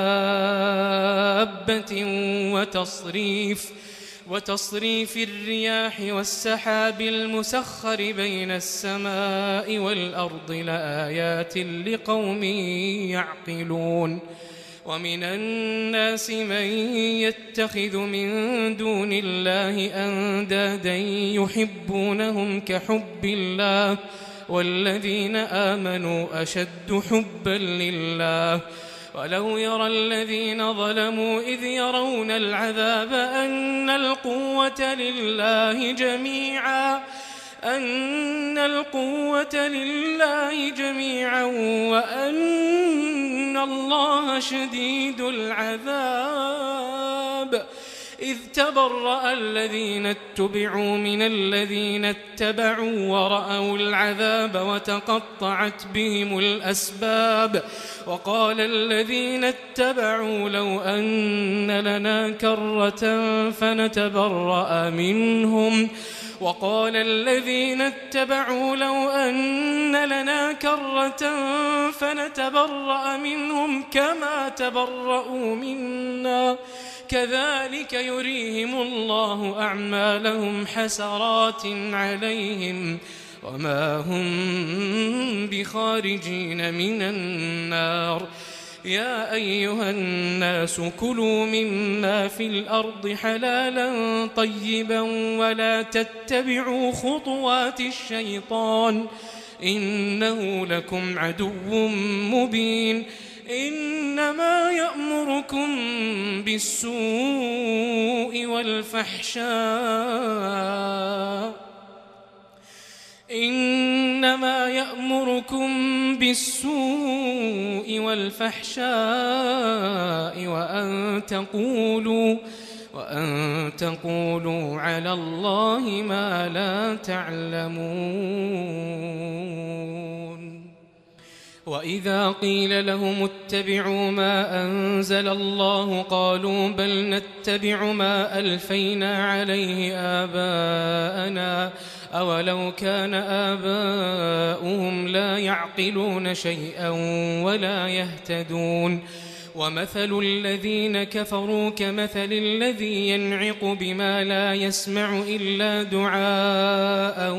دابة وتصريف وتصريف الرياح والسحاب المسخر بين السماء والأرض لآيات لقوم يعقلون ومن الناس من يتخذ من دون الله أندادا يحبونهم كحب الله والذين آمنوا أشد حبا لله ولو يرى الذين ظلموا إذ يرون العذاب أن القوة لله جميعا أن القوة لله جميعا وأن الله شديد العذاب إذ تبرأ الذين اتبعوا من الذين اتبعوا ورأوا العذاب وتقطعت بهم الأسباب وقال الذين اتبعوا لو أن لنا كرة فنتبرأ منهم وقال الذين اتبعوا لو أن لنا كرة فنتبرأ منهم كما تبرأوا منا كذلك يريهم الله أعمالهم حسرات عليهم وما هم بخارجين من النار يا أيها الناس كلوا مما في الأرض حلالا طيبا ولا تتبعوا خطوات الشيطان إنه لكم عدو مبين إنما يأمركم بالسوء والفحشاء إنما يأمركم بالسوء والفحشاء وأن تقولوا وأن تقولوا على الله ما لا تعلمون وإذا قيل لهم اتبعوا ما أنزل الله قالوا بل نتبع ما ألفينا عليه آباءنا أولو كان آباؤهم لا يعقلون شيئا ولا يهتدون ومثل الذين كفروا كمثل الذي ينعق بما لا يسمع إلا دعاء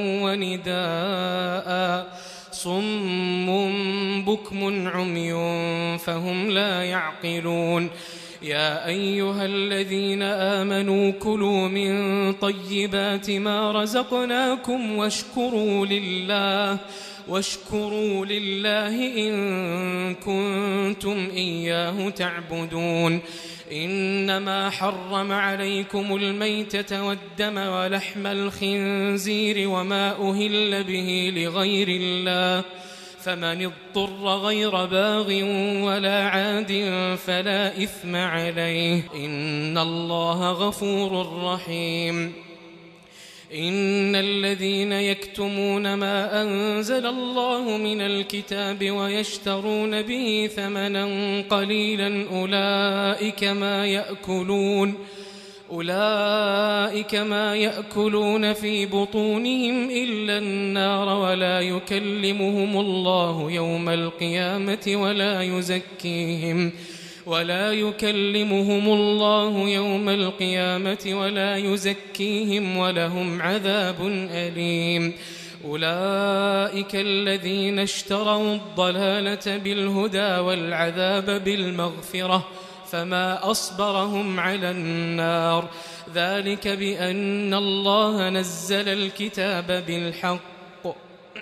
ونداء صم بكم عمي فهم لا يعقلون يا أيها الذين آمنوا كلوا من طيبات ما رزقناكم واشكروا لله واشكروا لله إن كنتم إياه تعبدون إنما حرم عليكم الميتة والدم ولحم الخنزير وما أهل به لغير الله فمن اضطر غير باغ ولا عاد فلا إثم عليه إن الله غفور رحيم إن الذين يكتمون ما أنزل الله من الكتاب ويشترون به ثمنا قليلا أولئك ما يأكلون أولئك ما يأكلون في بطونهم إلا النار ولا يكلمهم الله يوم القيامة ولا يزكيهم ولا يكلمهم الله يوم القيامة ولا يزكيهم ولهم عذاب أليم أولئك الذين اشتروا الضلالة بالهدى والعذاب بالمغفرة فما أصبرهم على النار ذلك بأن الله نزل الكتاب بالحق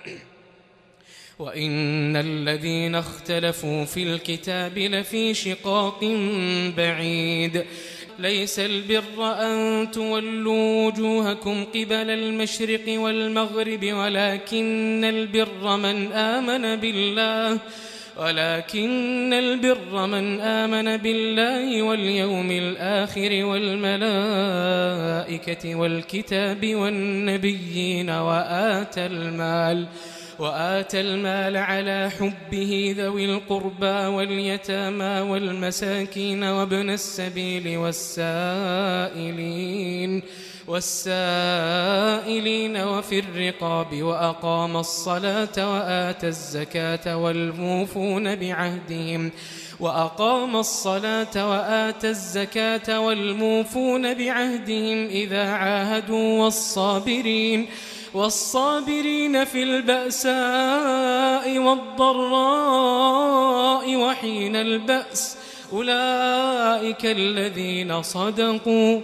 وإن الذين اختلفوا في الكتاب لفي شقاق بعيد ليس البر أن تولوا وجوهكم قبل المشرق والمغرب ولكن البر من آمن بالله ولكن البر من آمن بالله واليوم الآخر والملائكة والكتاب والنبيين وآتى المال وآتى المال على حبه ذوي القربى واليتامى والمساكين وابن السبيل والسائلين والسائلين وفي الرقاب وأقام الصلاة وآتى الزكاة والموفون بعهدهم وأقام الصلاة وآتى الزكاة والموفون بعهدهم إذا عاهدوا والصابرين والصابرين في البأساء والضراء وحين البأس أولئك الذين صدقوا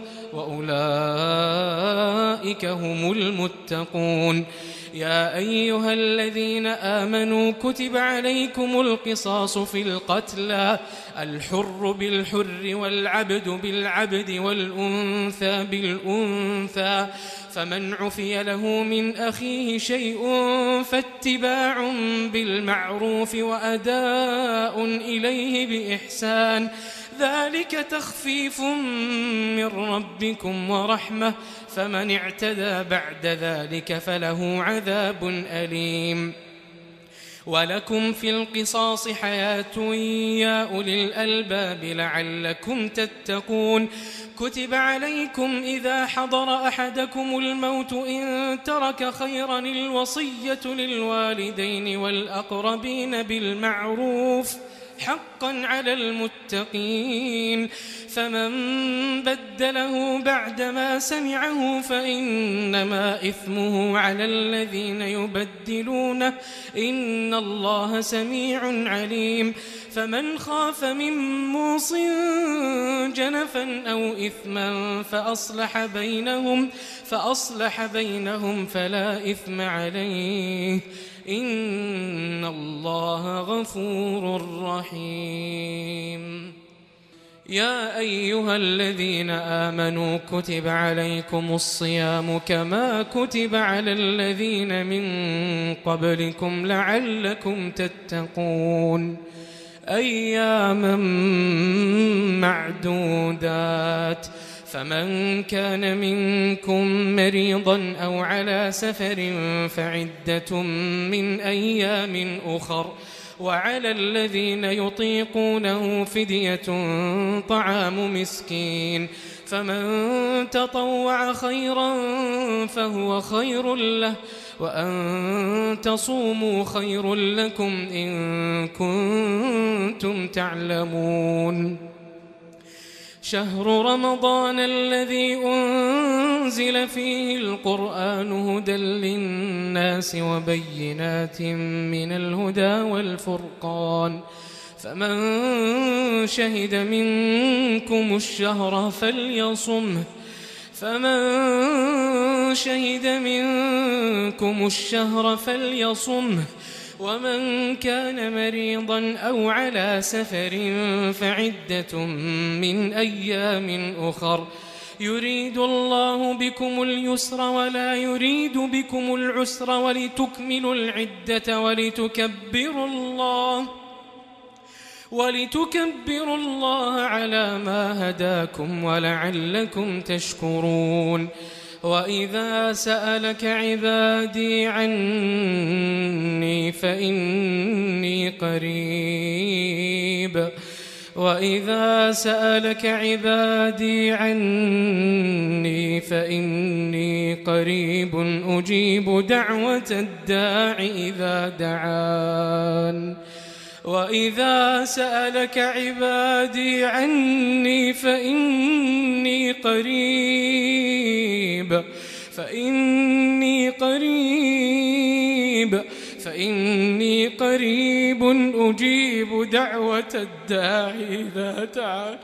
وأولئك هم المتقون يا أيها الذين آمنوا كتب عليكم القصاص في القتلى الحر بالحر والعبد بالعبد والأنثى بالأنثى فمن عفي له من أخيه شيء فاتباع بالمعروف وأداء إليه بإحسان ذلك تخفيف من ربكم ورحمة فمن اعتدى بعد ذلك فله عذاب أليم ولكم في القصاص حياة يا أولي الألباب لعلكم تتقون كتب عليكم إذا حضر أحدكم الموت إن ترك خيرا الوصية للوالدين والأقربين بالمعروف حقا على المتقين فمن بدله بعدما سمعه فإنما إثمه على الذين يبدلونه إن الله سميع عليم فمن خاف من موص جنفا أو إثما فأصلح بينهم فأصلح بينهم فلا إثم عليه إن الله غفور رحيم يا أيها الذين آمنوا كتب عليكم الصيام كما كتب على الذين من قبلكم لعلكم تتقون أياما معدودات فمن كان منكم مريضا أو على سفر فعدة من أيام أخر وعلى الذين يطيقونه فدية طعام مسكين فمن تطوع خيرا فهو خير له وأن تصوموا خير لكم إن كنتم تعلمون. شهر رمضان الذي أنزل فيه القرآن هدى للناس وبينات من الهدى والفرقان، فمن شهد منكم الشهر فليصمه فمن شهد منكم الشهر فليصمه ومن كان مريضا أو على سفر فعدة من أيام أخر، يريد الله بكم اليسر ولا يريد بكم العسر ولتكملوا العدة ولتكبروا الله ولتكبروا الله على ما هداكم ولعلكم تشكرون. وإذا سألك عبادي عني فإني قريب وإذا سألك عبادي عني فإني قريب أجيب دعوة الداع إذا دعان وإذا سألك عبادي عني فإني قريب فإني قريب فإني قريب أجيب دعوة الداع إذا دعان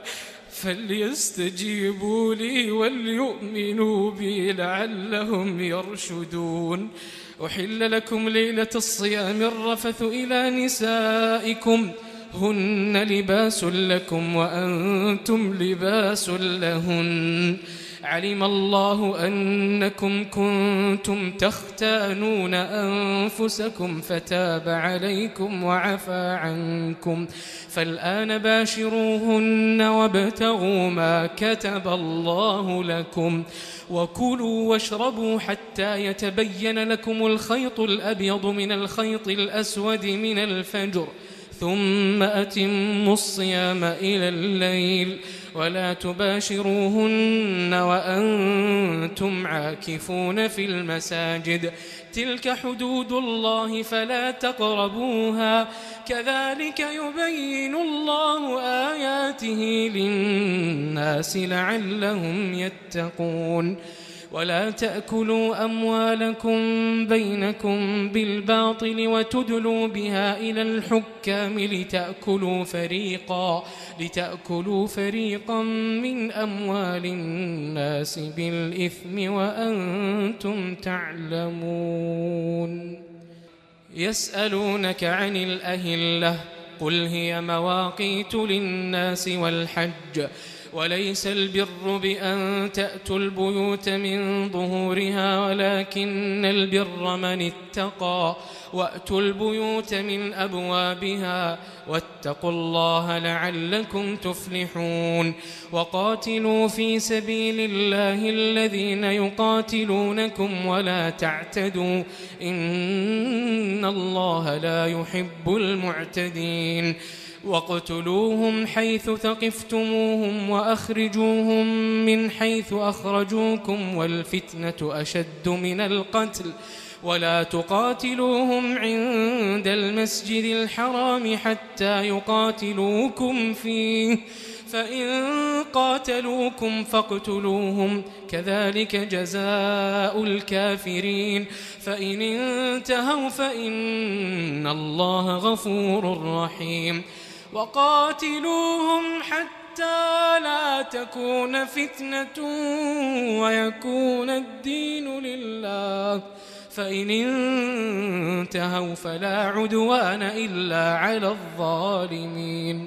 فليستجيبوا لي وليؤمنوا بي لعلهم يرشدون. أحل لكم ليلة الصيام الرفث إلى نسائكم هن لباس لكم وأنتم لباس لهن، علم الله أنكم كنتم تختانون أنفسكم فتاب عليكم وعفى عنكم، فالآن باشروهن وابتغوا ما كتب الله لكم وكلوا واشربوا حتى يتبين لكم الخيط الأبيض من الخيط الأسود من الفجر، ثم أتموا الصيام إلى الليل ولا تباشروهن وأنتم عاكفون في المساجد، تلك حدود الله فلا تقربوها، كذلك يبين الله آياته للناس لعلهم يتقون. ولا تأكلوا أموالكم بينكم بالباطل وتدلوا بها إلى الحكام لتأكلوا فريقا لتأكلوا فريقا من أموال الناس بالإثم وأنتم تعلمون. يسألونك عن الأهلة قل هي مواقيت للناس والحج، وليس البر بأن تأتوا البيوت من ظهورها ولكن البر من اتقى، وأتوا البيوت من أبوابها واتقوا الله لعلكم تفلحون. وقاتلوا في سبيل الله الذين يقاتلونكم ولا تعتدوا إن الله لا يحب المعتدين. واقتلوهم حيث ثقفتموهم وأخرجوهم من حيث أخرجوكم والفتنة أشد من القتل، ولا تقاتلوهم عند المسجد الحرام حتى يقاتلوكم فيه، فإن قاتلوكم فاقتلوهم كذلك جزاء الكافرين، فإن انتهوا فإن الله غفور رحيم. وقاتلوهم حتى لا تكون فتنة ويكون الدين لله، فإن انتهوا فلا عدوان إلا على الظالمين.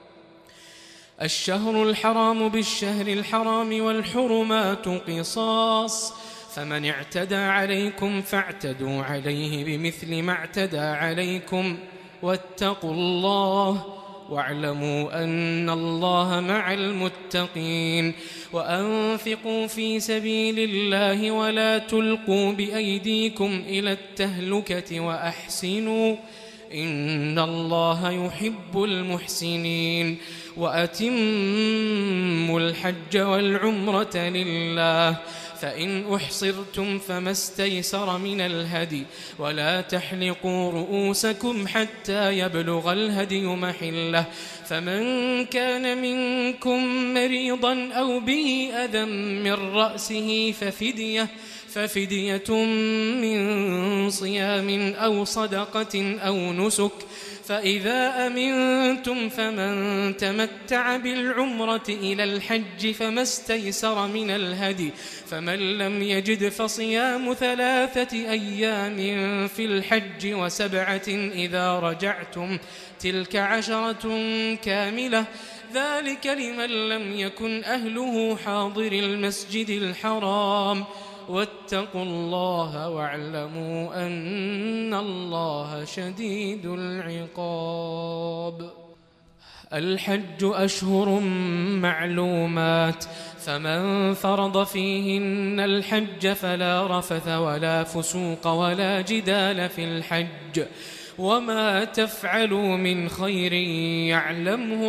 الشهر الحرام بالشهر الحرام والحرمات قصاص، فمن اعتدى عليكم فاعتدوا عليه بمثل ما اعتدى عليكم واتقوا الله واعلموا أن الله مع المتقين. وأنفقوا في سبيل الله ولا تلقوا بأيديكم إلى التهلكة وأحسنوا إن الله يحب المحسنين. وأتموا الحج والعمرة لله، فإن أحصرتم فما استيسر من الهدي، ولا تحلقوا رؤوسكم حتى يبلغ الهدي محله، فمن كان منكم مريضا أو به أذى من رأسه ففدية ففدية من صيام أو صدقة أو نسك، فإذا أمنتم فمن تمتع بالعمرة إلى الحج فما استيسر من الهدي، فمن لم يجد فصيام ثلاثة أيام في الحج وسبعة إذا رجعتم، تلك عشرة كاملة، ذلك لمن لم يكن أهله حاضر المسجد الحرام. واتقوا الله واعلموا أن الله شديد العقاب. الحج أشهر معلومات، فمن فرض فيهن الحج فلا رفث ولا فسوق ولا جدال في الحج، وما تفعلوا من خير يعلمه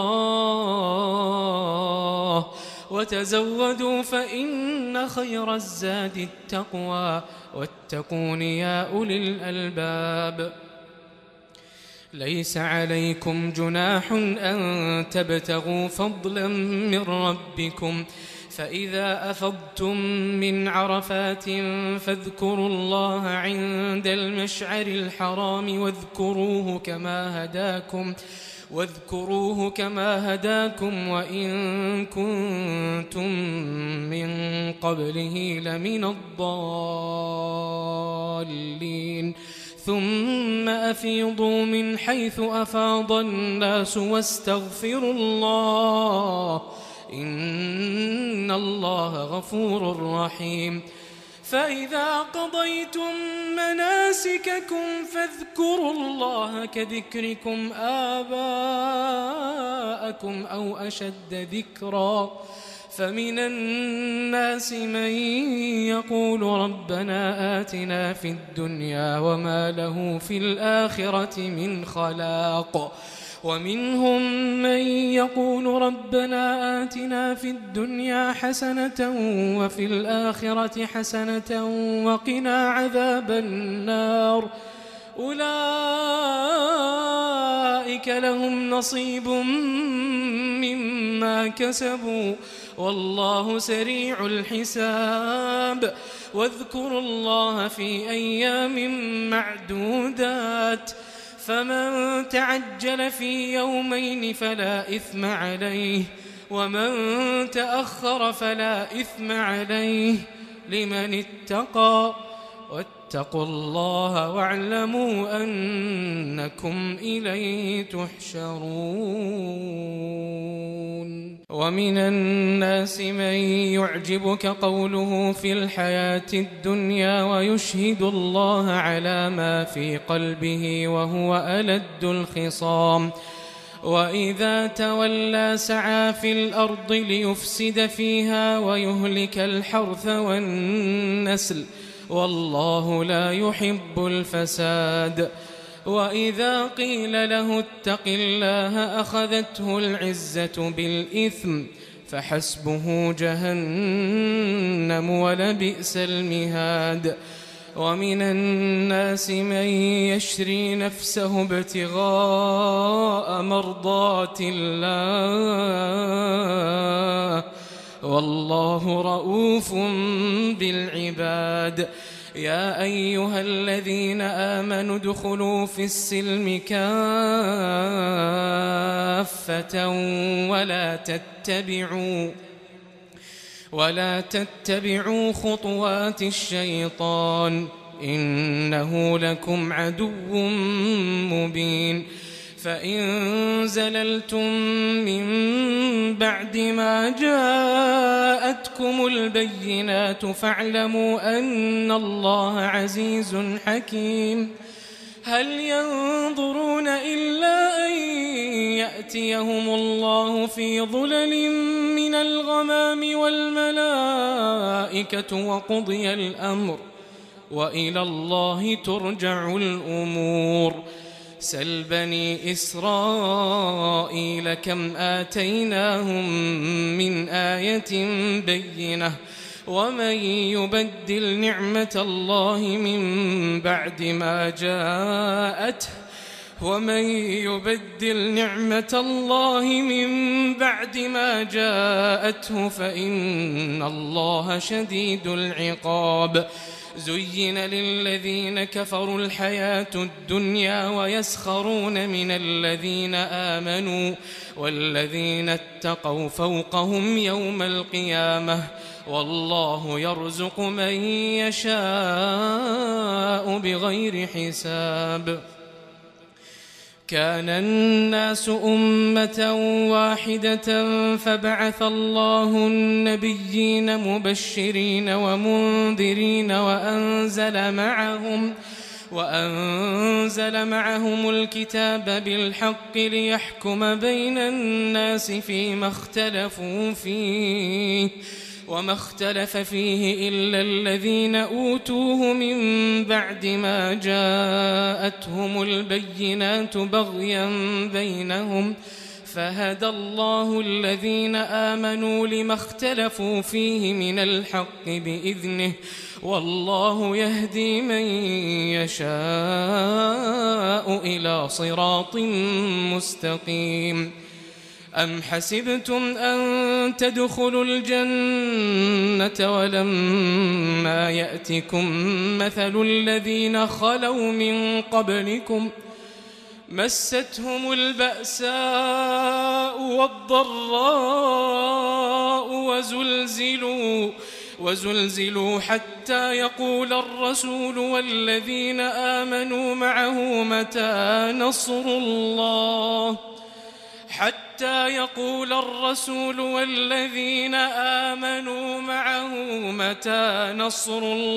الله، وتزودوا فإن خير الزاد التقوى، واتقون يا أولي الألباب. ليس عليكم جناح أن تبتغوا فضلا من ربكم، فإذا أفضتم من عرفات فاذكروا الله عند المشعر الحرام واذكروه كما هداكم واذكروه كما هداكم وإن كنتم من قبله لمن الضالين. ثم أفيضوا من حيث أفاض الناس واستغفروا الله إن الله غفور رحيم. فإذا قضيتم مناسككم فاذكروا الله كذكركم آباءكم أو أشد ذكرا، فمن الناس من يقول ربنا آتنا في الدنيا وما له في الآخرة من خلاق، ومنهم من يقول ربنا آتنا في الدنيا حسنة وفي الآخرة حسنة وقنا عذاب النار. أولئك لهم نصيب مما كسبوا والله سريع الحساب. واذكروا الله في أيام معدودات، فمن تعجل في يومين فلا إثم عليه، ومن تأخر فلا إثم عليه لمن اتقى. واتقوا الله واعلموا أنكم إليه تحشرون. ومن الناس من يعجبك قوله في الحياة الدنيا ويشهد الله على ما في قلبه وهو ألد الخصام، وإذا تولى سعى في الأرض ليفسد فيها ويهلك الحرث والنسل والله لا يحب الفساد. وإذا قيل له اتق الله أخذته العزة بالإثم فحسبه جهنم ولبئس المهاد. ومن الناس من يشري نفسه ابتغاء مرضات الله والله رؤوف بالعباد. يا أيها الذين آمنوا ادخلوا في السلم كافة ولا تتبعوا ولا تتبعوا خطوات الشيطان إنه لكم عدو مبين. فإن زللتم من بعد ما جاءتكم البينات فاعلموا أن الله عزيز حكيم. هل ينظرون إلا أن يأتيهم الله في ظلل من الغمام والملائكة وقضي الأمر وإلى الله ترجع الأمور. سل بني إسرائيل كم آتيناهم من آية بينة ومن يبدل نعمة الله من بعد ما جاءته ومن يبدل نعمة الله من بعد ما جاءته فإن الله شديد العقاب. زين للذين كفروا الحياة الدنيا ويسخرون من الذين آمنوا والذين اتقوا فوقهم يوم القيامة والله يرزق من يشاء بغير حساب. كان الناس أمة واحدة فبعث الله النبيين مبشرين ومنذرين وأنزل معهم وأنزل معهم الكتاب بالحق ليحكم بين الناس فيما اختلفوا فيه وما اختلف فيه إلا الذين أوتوه من بعد ما جاءتهم البينات بغيا بينهم فهدى الله الذين آمنوا لما اختلفوا فيه من الحق بإذنه والله يهدي من يشاء إلى صراط مستقيم. أم حسبتم أن تدخلوا الجنة ولما يأتكم مثل الذين خلوا من قبلكم مستهم البأساء والضراء وزلزلوا وزلزلوا حتى يقول الرسول والذين آمنوا معه متى نصر الله حتى يقول الرسول والذين آمنوا معه متى نصر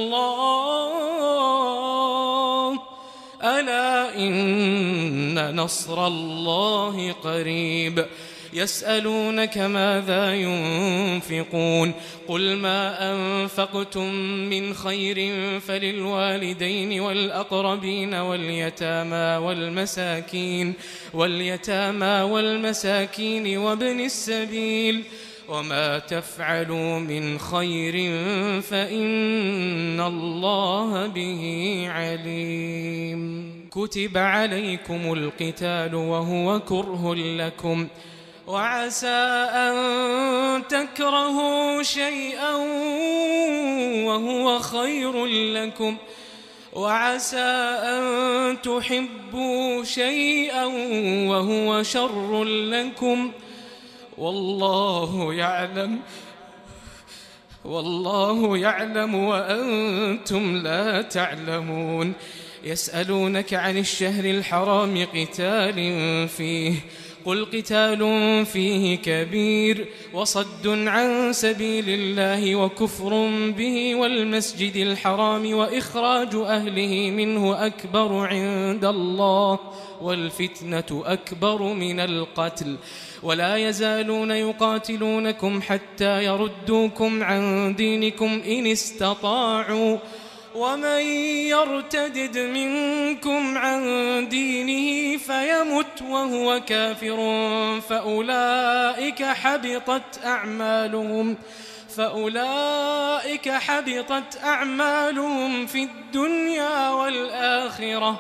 الله ألا إن نصر الله قريب. يسألونك ماذا ينفقون قل ما أنفقتم من خير فللوالدين والأقربين واليتامى والمساكين واليتامى والمساكين وابن السبيل وما تفعلوا من خير فإن الله به عليم. كتب عليكم القتال وهو كره لكم وعسى أن تكرهوا شيئا وهو خير لكم وعسى أن تحبوا شيئا وهو شر لكم والله يعلم والله يعلم وأنتم لا تعلمون. يسألونك عن الشهر الحرام قتال فيه قل قتال فيه كبير وصد عن سبيل الله وكفر به والمسجد الحرام وإخراج أهله منه أكبر عند الله والفتنة أكبر من القتل ولا يزالون يقاتلونكم حتى يردوكم عن دينكم إن استطاعوا ومن يرتدد منكم عن دينه فيمت وهو كافر فأولئك حبطت أعمالهم فأولئك حبطت أعمالهم في الدنيا والآخرة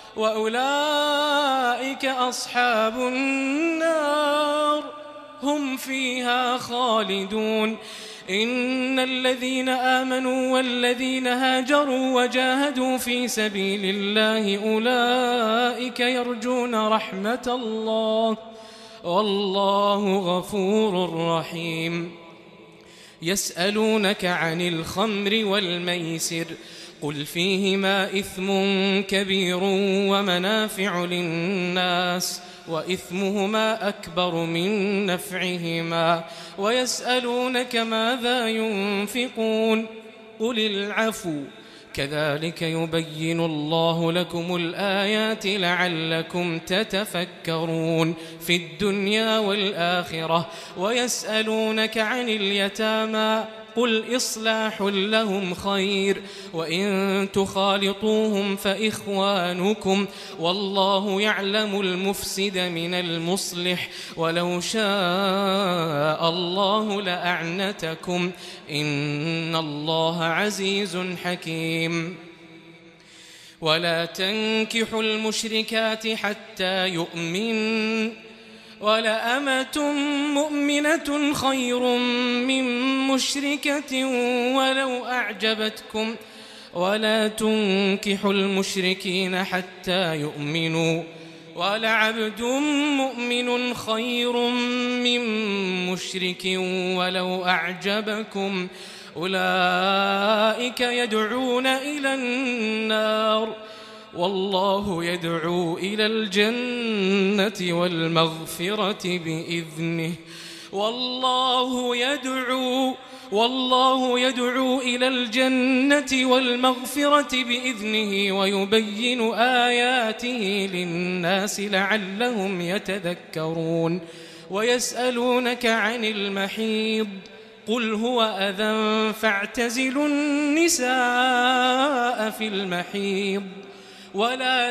وأولئك أصحاب النار هم فيها خالدون. إن الذين آمنوا والذين هاجروا وجاهدوا في سبيل الله أولئك يرجون رحمة الله والله غفور رحيم. يسألونك عن الخمر والميسر قل فيهما إثم كبير ومنافع للناس وإثمهما أكبر من نفعهما ويسألونك ماذا ينفقون قل العفو كذلك يبين الله لكم الآيات لعلكم تتفكرون في الدنيا والآخرة. ويسألونك عن اليتامى قل إصلاح لهم خير وإن تخالطوهم فإخوانكم والله يعلم المفسد من المصلح ولو شاء الله لأعنتكم إن الله عزيز حكيم. ولا تنكحوا المشركات حتى يؤمن ولأمة مؤمنة خير من مشركة ولو أعجبتكم ولا تنكحوا المشركين حتى يؤمنوا ولعبد مؤمن خير من مشرك ولو أعجبكم أولئك يدعون إلى النار والله يدعو إلى الجنة والمغفرة بإذنه والله يدعو والله يدعو إلى الجنة والمغفرة بإذنه ويبين آياته للناس لعلهم يتذكرون. ويسألونك عن المحيض قل هو أذى فاعتزلوا النساء في المحيض ولا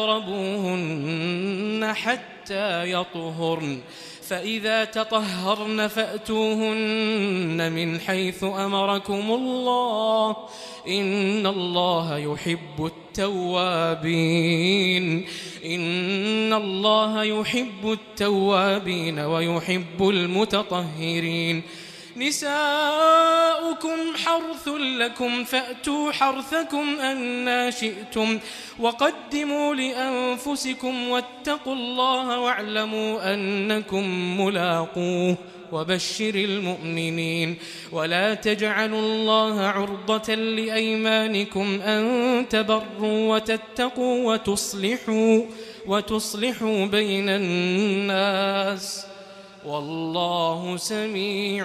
تقربوهن حتى يطهرن فإذا تطهرن فأتوهن من حيث أمركم الله إن الله يحب التوابين إن الله يحب التوابين ويحب المتطهرين. نساؤكم حرث لكم فأتوا حرثكم أنى شئتم وقدموا لأنفسكم واتقوا الله واعلموا أنكم ملاقوه وبشر المؤمنين. ولا تجعلوا الله عرضة لأيمانكم أن تبروا وتتقوا وتصلحوا وتصلحوا بين الناس والله سميع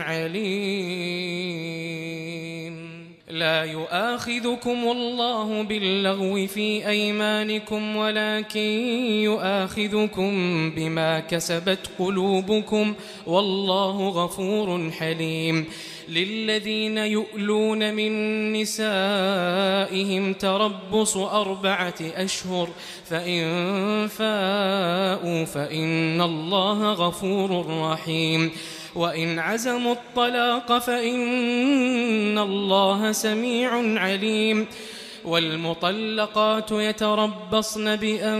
عليم. لا يؤاخذكم الله باللغو في أيمانكم ولكن يؤاخذكم بما كسبت قلوبكم والله غفور حليم. للذين يؤلون من نسائهم تربص أربعة أشهر فإن فاءوا فإن الله غفور رحيم. وإن عزموا الطلاق فإن الله سميع عليم. والمطلقات يتربصن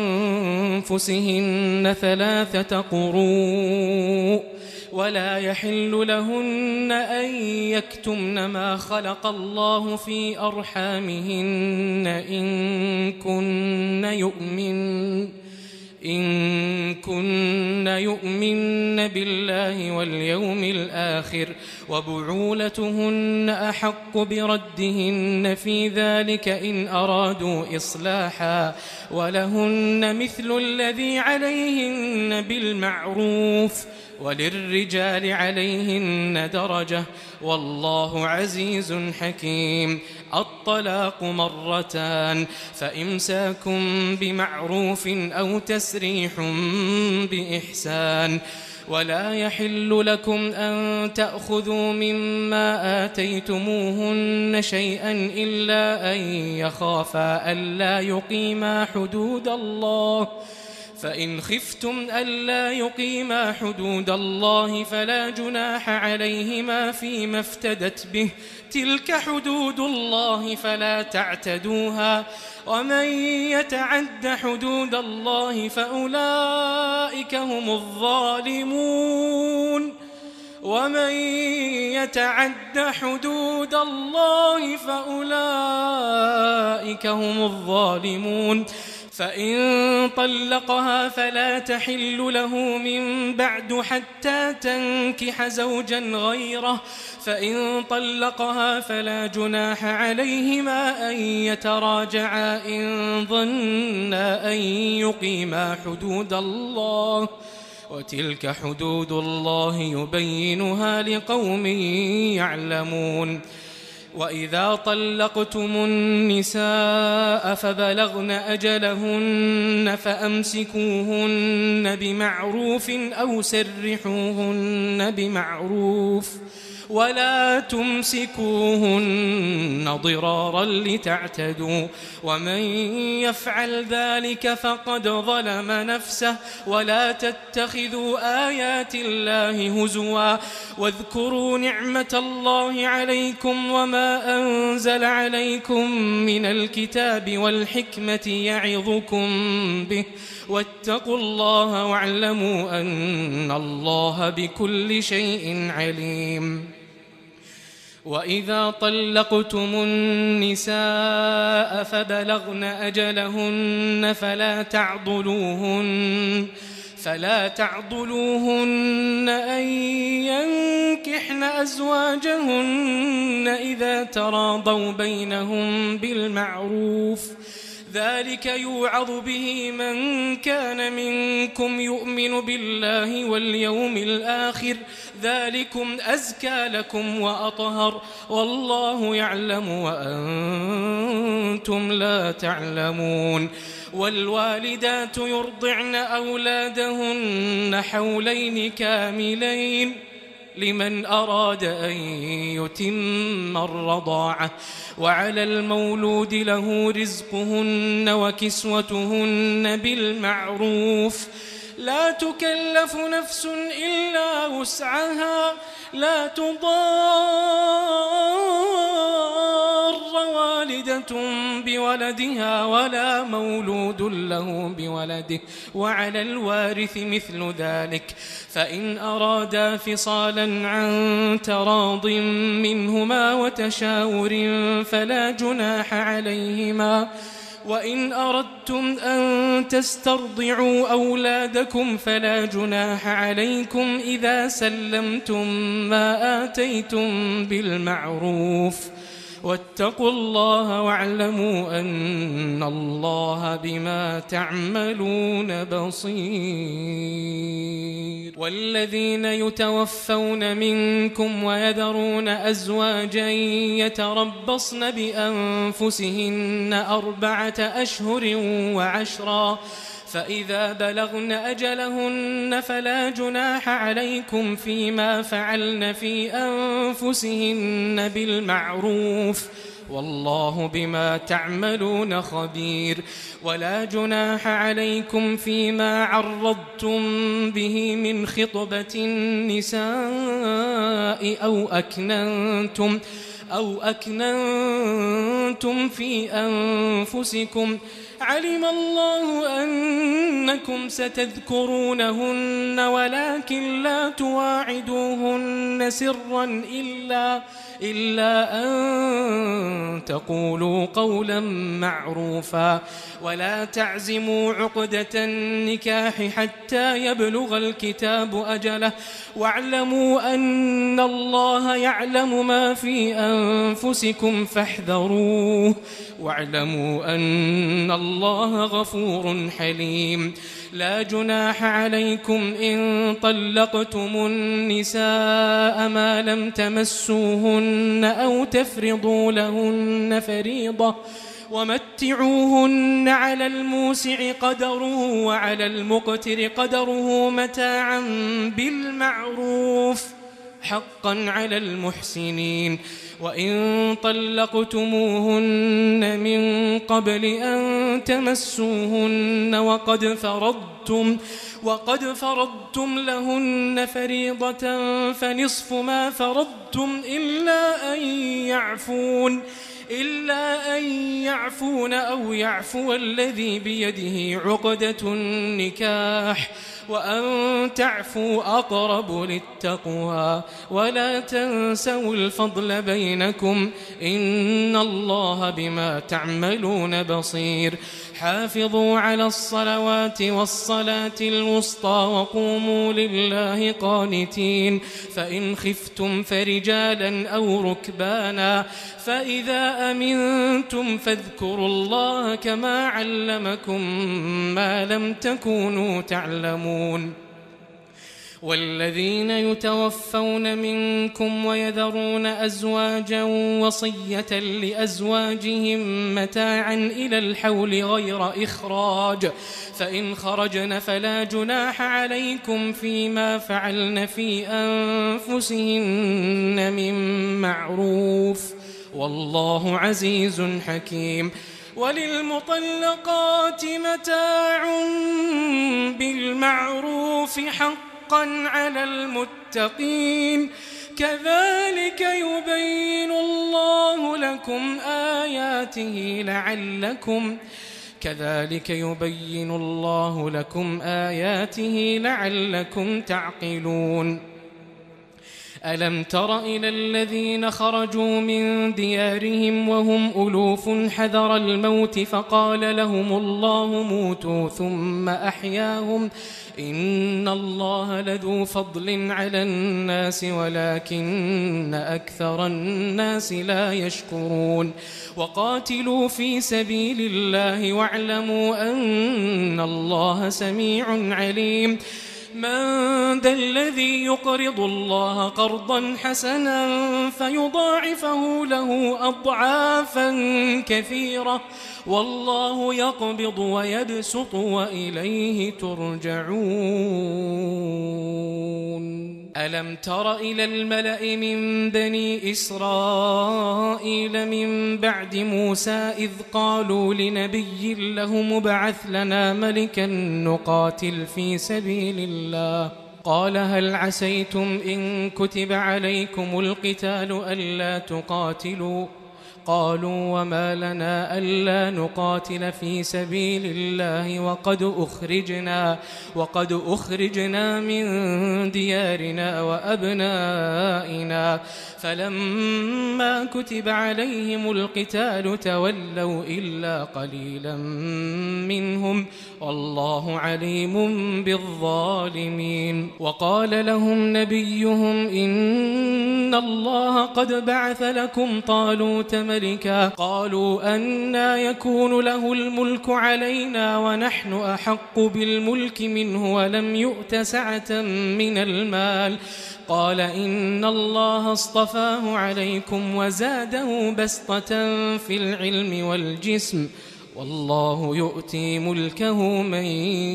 بأنفسهن ثلاثة قروء ولا يحل لهن أن يكتمن ما خلق الله في أرحامهن إن كن يؤمن إن كن يؤمن بالله واليوم الآخر وبعولتهن أحق بردهن في ذلك إن أرادوا إصلاحا ولهن مثل الذي عليهن بالمعروف وللرجال عليهن درجة والله عزيز حكيم. الطلاق مرتان فإمساكم بمعروف أو تسريح بإحسان. ولا يحل لكم أن تأخذوا مما آتيتموهن شيئا إلا أن يخافا ألا يقيما حدود الله فإن خفتم ألا يقيما حدود الله فلا جناح عليهما فيما افتدت به تلك حدود الله فلا تعتدوها ومن يتعد حدود الله فأولئك هم الظالمون ومن يتعد حدود الله فأولئك هم الظالمون. فإن طلقها فلا تحل له من بعد حتى تنكح زوجا غيره فإن طلقها فلا جناح عليهما أن يتراجعا إن ظنا أن يقيما حدود الله وتلك حدود الله يبينها لقوم يعلمون. وإذا طلقتم النساء فبلغن أجلهن فأمسكوهن بمعروف أو سرحوهن بمعروف ولا تمسكوهن ضرارا لتعتدوا ومن يفعل ذلك فقد ظلم نفسه ولا تتخذوا آيات الله هزوا واذكروا نعمة الله عليكم وما أنزل عليكم من الكتاب والحكمة يعظكم به واتقوا الله واعلموا أن الله بكل شيء عليم. وإذا طلقتم النساء فبلغن أجلهن فلا تعضلوهن فلا تعضلوهن أن ينكحن أزواجهن إذا تراضوا بينهم بالمعروف ذلك يوعظ به من كان منكم يؤمن بالله واليوم الآخر ذلكم أزكى لكم وأطهر والله يعلم وأنتم لا تعلمون. والوالدات يرضعن أولادهن حولين كاملين لمن أراد أن يتم الرضاعة وعلى المولود له رزقهن وكسوتهن بالمعروف لا تكلف نفس إلا وسعها لا تضار والدة بولدها ولا مولود له بولده وعلى الوارث مثل ذلك فإن أرادا فصالا عن تراض منهما وتشاور فلا جناح عليهما وإن أردتم أن تسترضعوا أولادكم فلا جناح عليكم إذا سلمتم ما آتيتم بالمعروف واتقوا الله واعلموا أن الله بما تعملون بصير. والذين يتوفون منكم ويذرون أزواجا يتربصن بأنفسهن أربعة أشهر وعشرا فإذا بلغن أجلهن فلا جناح عليكم فيما فعلن في أنفسهن بالمعروف والله بما تعملون خبير. ولا جناح عليكم فيما عرضتم به من خطبة النساء أو أكننتم أو أكننتم في أنفسكم علم الله أنكم ستذكرونهن ولكن لا تواعدوهن سرا إلا إلا أن تقولوا قولا معروفا ولا تعزموا عقدة النكاح حتى يبلغ الكتاب أجله واعلموا أن الله يعلم ما في أنفسكم فاحذروه واعلموا أن الله غفور حليم. لا جناح عليكم إن طلقتم النساء ما لم تمسوهن أو تفرضوا لهن فريضة ومتعوهن على الموسع قدره وعلى المقتر قدره متاعا بالمعروف حقا على المحسنين. وإن طلقتموهن من قبل أن تمسوهن وقد فرضتم وقد فرضتم لهن فريضة فنصف ما فرضتم إلا أن يعفون إلا أن يعفون أو يعفو الذي بيده عقدة النكاح وأن تعفوا أقرب للتقوى ولا تنسوا الفضل بينكم إن الله بما تعملون بصير. حافظوا على الصلوات والصلاة الوسطى وقوموا لله قانتين فإن خفتم فرجالا أو ركبانا فإذا أمنتم فاذكروا الله كما علمكم ما لم تكونوا تعلمون. والذين يتوفون منكم ويذرون أزواجا وصية لأزواجهم متاعا إلى الحول غير إخراج، فإن خرجن فلا جناح عليكم فيما فعلن في أنفسهن من معروف، والله عزيز حكيم. وللمطلقات متاع بالمعروف حقا على المتقين، كذلك يبين الله لكم آياته لعلكم كذلك يبين الله لكم آياته لعلكم تعقلون. ألم تر إلى الذين خرجوا من ديارهم وهم ألوف حذر الموت فقال لهم الله موتوا ثم أحياهم، إن الله لذو فضل على الناس ولكن أكثر الناس لا يشكرون. وقاتلوا في سبيل الله واعلموا أن الله سميع عليم. من ذا الذي يقرض الله قرضا حسنا فيضاعفه له أضعافا كثيرة، والله يقبض ويبسط وإليه ترجعون. ألم تر إلى الملأ من بني إسرائيل من بعد موسى إذ قالوا لنبي له مبعث لنا ملكا نقاتل في سبيل الله، قال هل عسيتم إن كتب عليكم القتال ألا تقاتلوا؟ قالوا وما لنا ألا نقاتل في سبيل الله وقد أخرجنا وقد أخرجنا من ديارنا وأبنائنا، فلما كتب عليهم القتال تولوا إلا قليلا منهم، والله عليم بالظالمين. وقال لهم نبيهم إن الله قد بعث لكم طالوت ملكا، قالوا أنى يكون له الملك علينا ونحن أحق بالملك منه ولم يؤت سعة من المال، قال إن الله اصطفاه عليكم وزاده بسطة في العلم والجسم، والله يؤتي ملكه من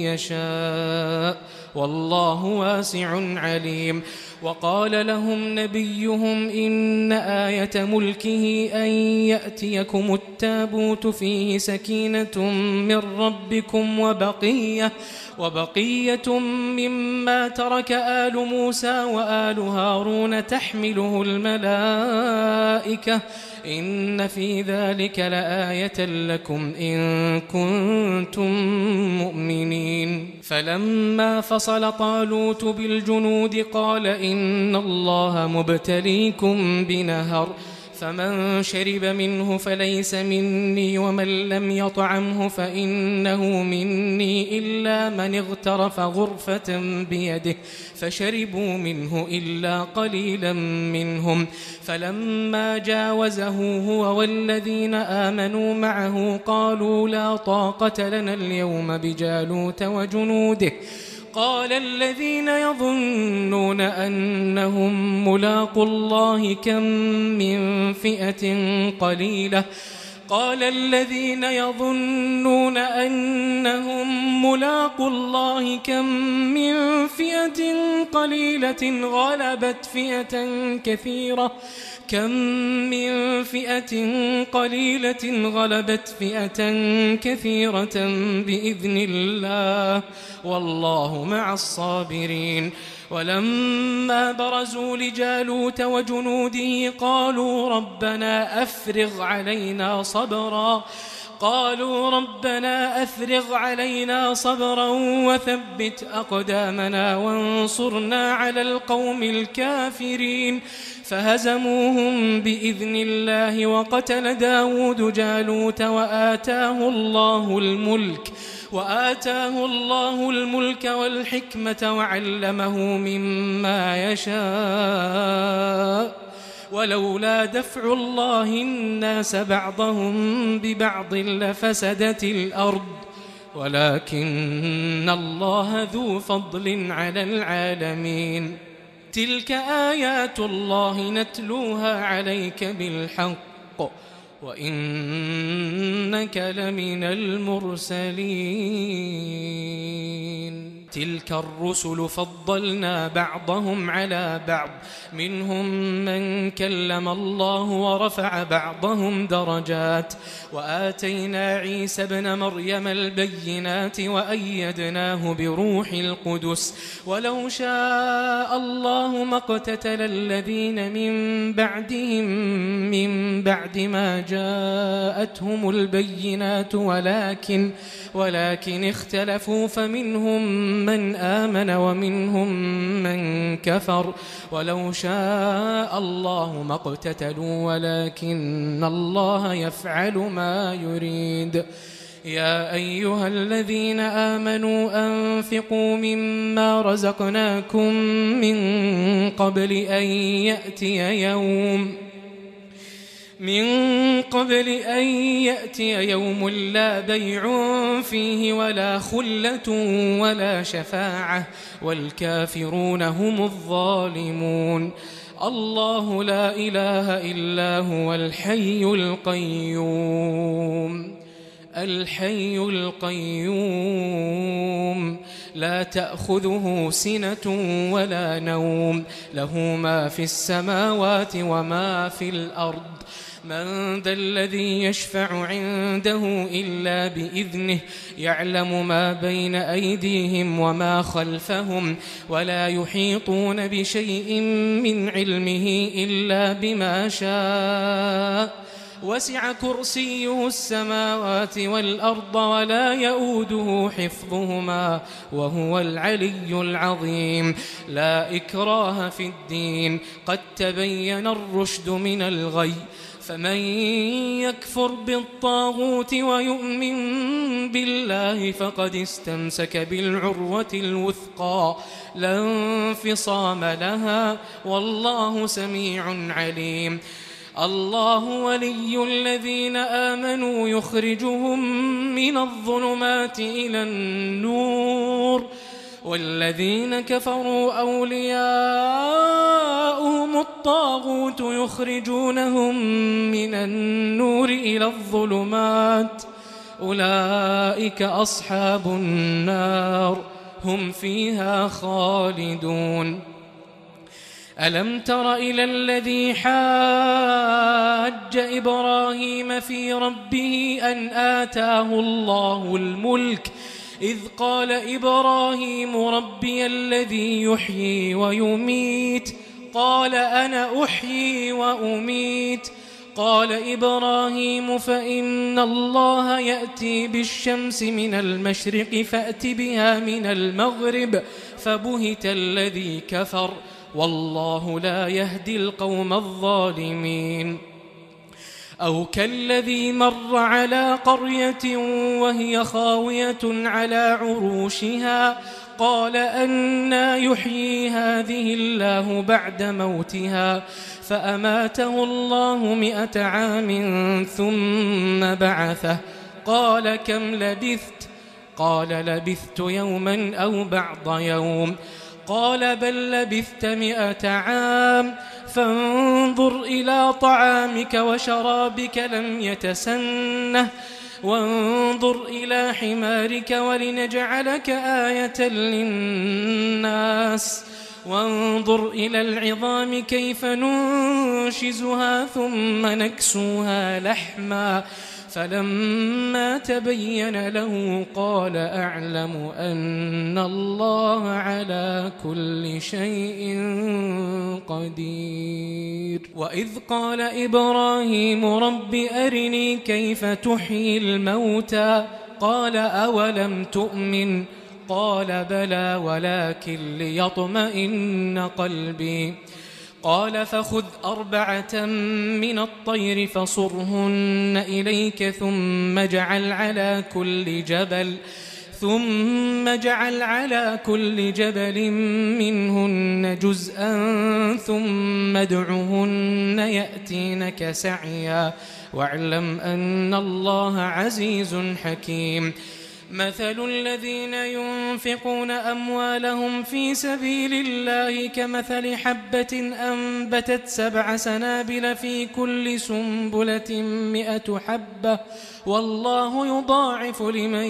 يشاء والله واسع عليم. وقال لهم نبيهم إن آية ملكه أن يأتيكم التابوت فيه سكينة من ربكم وبقية وبقية مما ترك آل موسى وآل هارون تحمله الملائكة، إن في ذلك لآية لكم إن كنتم مؤمنين. فلما فصل طالوت بالجنود قال إن الله مبتليكم بنهر، فمن شرب منه فليس مني ومن لم يطعمه فإنه مني إلا من اغترف غرفة بيده، فشربوا منه إلا قليلا منهم. فلما جاوزه هو والذين آمنوا معه قالوا لا طاقة لنا اليوم بجالوت وجنوده، قال الذين يظنون أنهم ملاقوا الله كم من فئة قليلة قال الذين يظنون أنهم ملاقوا الله كم من فئة قليلة غلبت فئة كثيرة كم من فئة قليلة غلبت فئة كثيرة بإذن الله والله مع الصابرين. ولما برزوا لجالوت وجنوده قالوا ربنا أفرغ علينا صبرا قالوا ربنا أفرغ علينا صبرا وثبت أقدامنا وانصرنا على القوم الكافرين، فهزموهم بإذن الله. وقتل داود جالوت وآتاه الله الملك وآتاه الله الملك والحكمة وعلمه مما يشاء، ولولا دفع الله الناس بعضهم ببعض لفسدت الأرض ولكن الله ذو فضل على العالمين. تلك آيات الله نتلوها عليك بالحق وإنك لمن المرسلين. تلك الرسل فضلنا بعضهم على بعض، منهم من كلم الله ورفع بعضهم درجات، وآتينا عيسى ابن مريم البينات وأيدناه بروح القدس. ولو شاء الله ما اقتتل الذين من بعدهم من بعد ما جاءتهم البينات ولكن ولكن اختلفوا فمنهم من آمن ومنهم من كفر. ولو شاء الله ما اقتتلوا ولكن الله يفعل ما يريد. يا أيها الذين آمنوا أنفقوا مما رزقناكم من قبل أن يأتي يوم من قبل أن يأتي يوم لا بيع فيه ولا خلة ولا شفاعة والكافرون هم الظالمون. الله لا إله إلا هو الحي القيوم الحي القيوم لا تأخذه سنة ولا نوم، له ما في السماوات وما في الأرض. من ذا الذي يشفع عنده إلا بإذنه، يعلم ما بين أيديهم وما خلفهم، ولا يحيطون بشيء من علمه إلا بما شاء. وسع كرسيه السماوات والأرض ولا يؤوده حفظهما وهو العلي العظيم. لا إكراه في الدين، قد تبين الرشد من الغي، فمن يكفر بالطاغوت ويؤمن بالله فقد استمسك بالعروة الوثقى لا انفصام لها، والله سميع عليم. الله ولي الذين آمنوا يخرجهم من الظلمات إلى النور، والذين كفروا أولياؤهم الطاغوت يخرجونهم من النور إلى الظلمات، أولئك أصحاب النار هم فيها خالدون. ألم تر إلى الذي حاج إبراهيم في ربه أن آتاه الله الملك، إذ قال إبراهيم ربي الذي يحيي ويميت، قال أنا أحيي وأميت. قال إبراهيم فإن الله يأتي بالشمس من المشرق فأت بها من المغرب، فبهت الذي كفر والله لا يهدي القوم الظالمين. أو كالذي مر على قرية وهي خاوية على عروشها، قال أنى يحيي هذه الله بعد موتها، فأماته الله مئة عام ثم بعثه، قال كم لبثت؟ قال لبثت يوما أو بعض يوم، قال بل لبثت مئة عام، فانظر إلى طعامك وشرابك لم يتسنه، وانظر إلى حمارك ولنجعلك آية للناس، وانظر إلى العظام كيف ننشزها ثم نكسوها لحما، فلما تبين له قال أعلم أن الله على كل شيء قدير. وإذ قال إبراهيم رب أرني كيف تحيي الموتى، قال أولم تؤمن؟ قال بلى ولكن ليطمئن قلبي. قال فخذ أربعة من الطير فصرهن إليك ثم اجعل على كل جبل ثم اجعل على كل جبل منهن جزءا ثم ادعهن يأتينك سعيا، واعلم أن الله عزيز حكيم. مثل الذين ينفقون أموالهم في سبيل الله كمثل حبة أنبتت سبع سنابل في كل سنبلة مئة حبة والله يضاعف لمن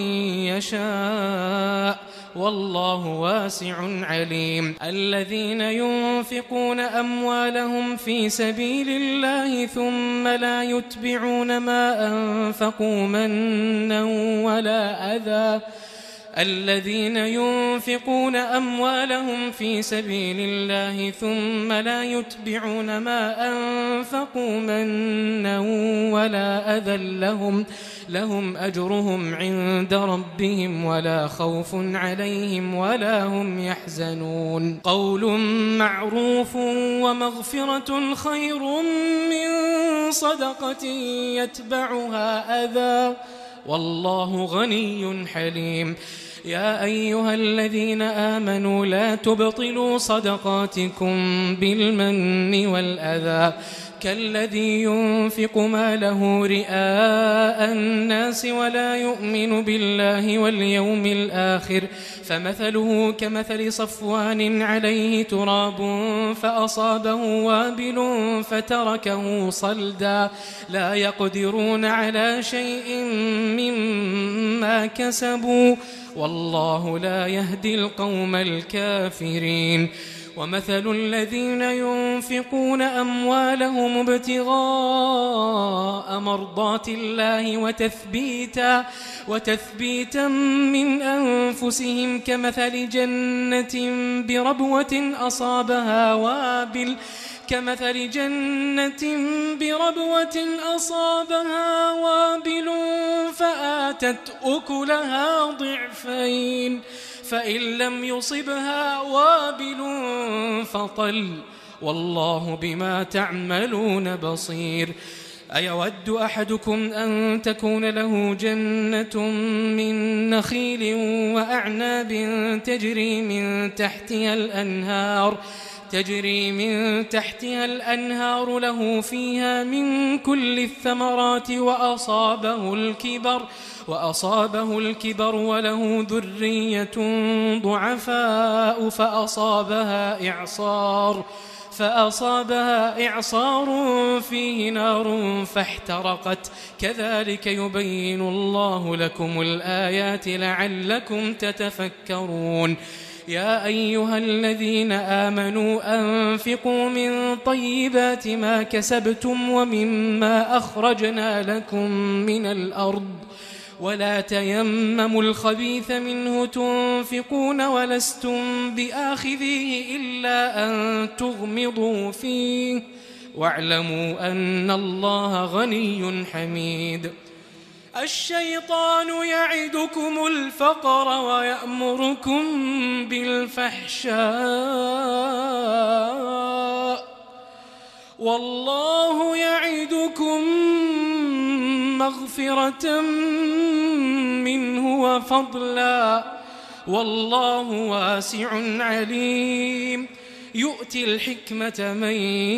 يشاء والله واسع عليم. الذين ينفقون أموالهم في سبيل الله ثم لا يتبعون ما أنفقوا منا ولا أذى الذين ينفقون أموالهم في سبيل الله ثم لا يتبعون ما أنفقوا منا ولا أذى لهم لهم أجرهم عند ربهم ولا خوف عليهم ولا هم يحزنون. قول معروف ومغفرة خير من صدقة يتبعها أذى والله غني حليم. يا أيها الذين آمنوا لا تبطلوا صدقاتكم بالمن والأذى كالذي ينفق ماله رئاء الناس ولا يؤمن بالله واليوم الآخر فمثله كمثل صفوان عليه تراب فأصابه وابل فتركه صلدا لا يقدرون على شيء مما كسبوا والله لا يهدي القوم الكافرين. ومثل الذين ينفقون أموالهم ابتغاء مرضات الله وتثبيتا, وتثبيتا من أنفسهم كمثل جنة بربوة أصابها وابل كمثل جنة بربوة أصابها وابل فآتت أكلها ضعفين فإن لم يصبها وابل فطل والله بما تعملون بصير. أيود أحدكم أن تكون له جنة من نخيل وأعناب تجري من تحتها الأنهار تجري من تحتها الأنهار له فيها من كل الثمرات وأصابه الكبر وأصابه الكبر وله ذرية ضعفاء فأصابها إعصار فأصابها إعصار فيه نار فاحترقت كذلك يبين الله لكم الآيات لعلكم تتفكرون. يا أيها الذين آمنوا أنفقوا من طيبات ما كسبتم ومما أخرجنا لكم من الأرض ولا تيمموا الخبيث منه تنفقون ولستم بآخذيه إلا أن تغمضوا فيه واعلموا أن الله غني حميد. الشيطان يعدكم الفقر ويأمركم بالفحشاء والله يعدكم مغفرة منه وفضلا والله واسع عليم. يؤتي الحكمة من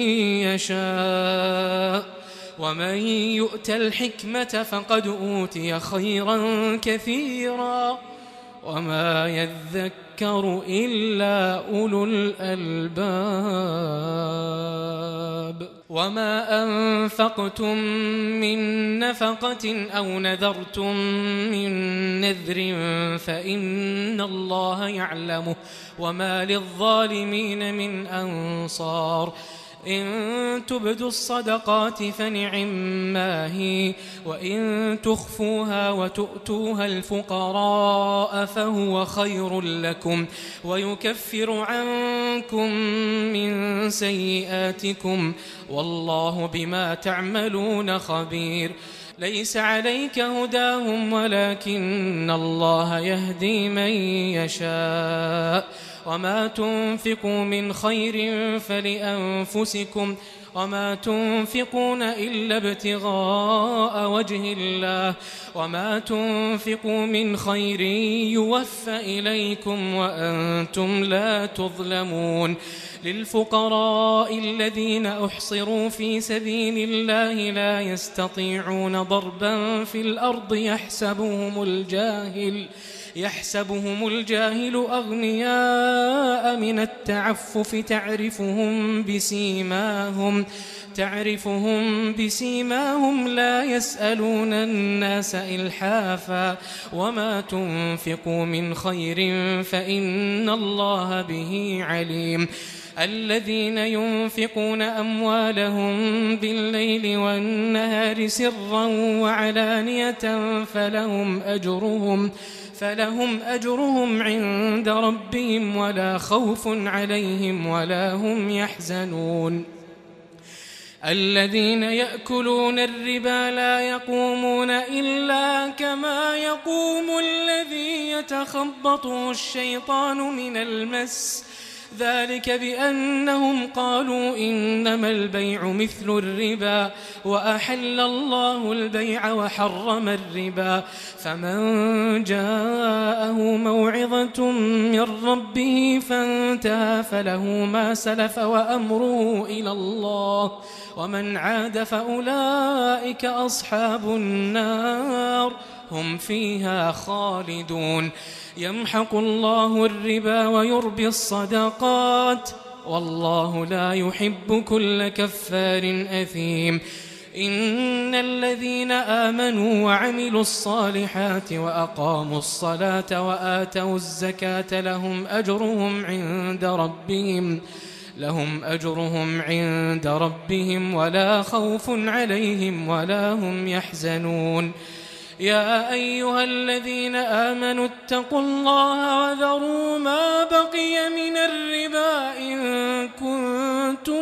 يشاء ومن يؤت الحكمة فقد أوتي خيرا كثيرا وما يذكر إلا أولو الألباب. وما أنفقتم من نفقة أو نذرتم من نذر فإن الله يعلمه وما للظالمين من أنصار. إن تبدوا الصدقات فنعما هي وإن تخفوها وتؤتوها الفقراء فهو خير لكم ويكفر عنكم من سيئاتكم والله بما تعملون خبير. ليس عليك هداهم ولكن الله يهدي من يشاء وما تنفقوا من خير فلأنفسكم وما تنفقون إلا ابتغاء وجه الله وما تنفقوا من خير يوفى إليكم وأنتم لا تظلمون للفقراء الذين أحصروا في سبيل الله لا يستطيعون ضربا في الأرض يحسبهم الجاهل يحسبهم الجاهل أغنياء من التعفف تعرفهم بسيماهم تعرفهم بسيماهم لا يسألون الناس إلحافا وما تنفقوا من خير فإن الله به عليم الذين ينفقون أموالهم بالليل والنهار سرا وعلانية فلهم أجرهم فلهم أجرهم عند ربهم ولا خوف عليهم ولا هم يحزنون الذين يأكلون الربا لا يقومون إلا كما يقوم الذي يتخبطه الشيطان من المس ذلك بأنهم قالوا إنما البيع مثل الربا وأحل الله البيع وحرم الربا فمن جاءه موعظة من ربه فانتهى فله ما سلف وأمره إلى الله ومن عاد فأولئك أصحاب النار هم فيها خالدون يمحق الله الربا ويربي الصدقات والله لا يحب كل كفار أثيم إن الذين آمنوا وعملوا الصالحات وأقاموا الصلاة وآتوا الزكاة لهم أجرهم عند ربهم لهم أجرهم عند ربهم ولا خوف عليهم ولا هم يحزنون يا أيها الذين آمنوا اتقوا الله وذروا ما بقي من الربا إن كنتم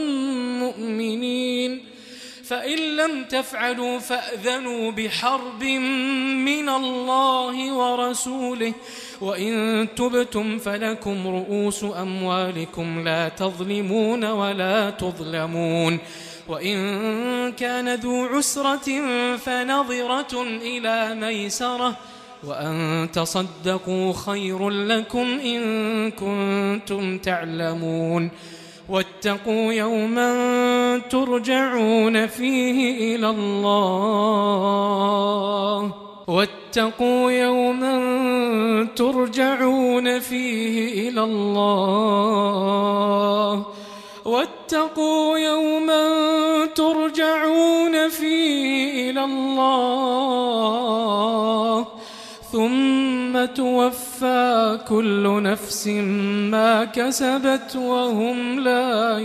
مؤمنين فإن لم تفعلوا فأذنوا بحرب من الله ورسوله وإن تبتم فلكم رؤوس أموالكم لا تظلمون ولا تظلمون وإن كان ذو عسرة فنظرة إلى ميسرة وأن تصدقوا خير لكم إن كنتم تعلمون واتقوا يوما ترجعون فيه إلى الله واتقوا يوما ترجعون فيه إلى الله واتقوا يوما ترجعون فيه إلى الله ثم توفى كل نفس ما كسبت وهم لا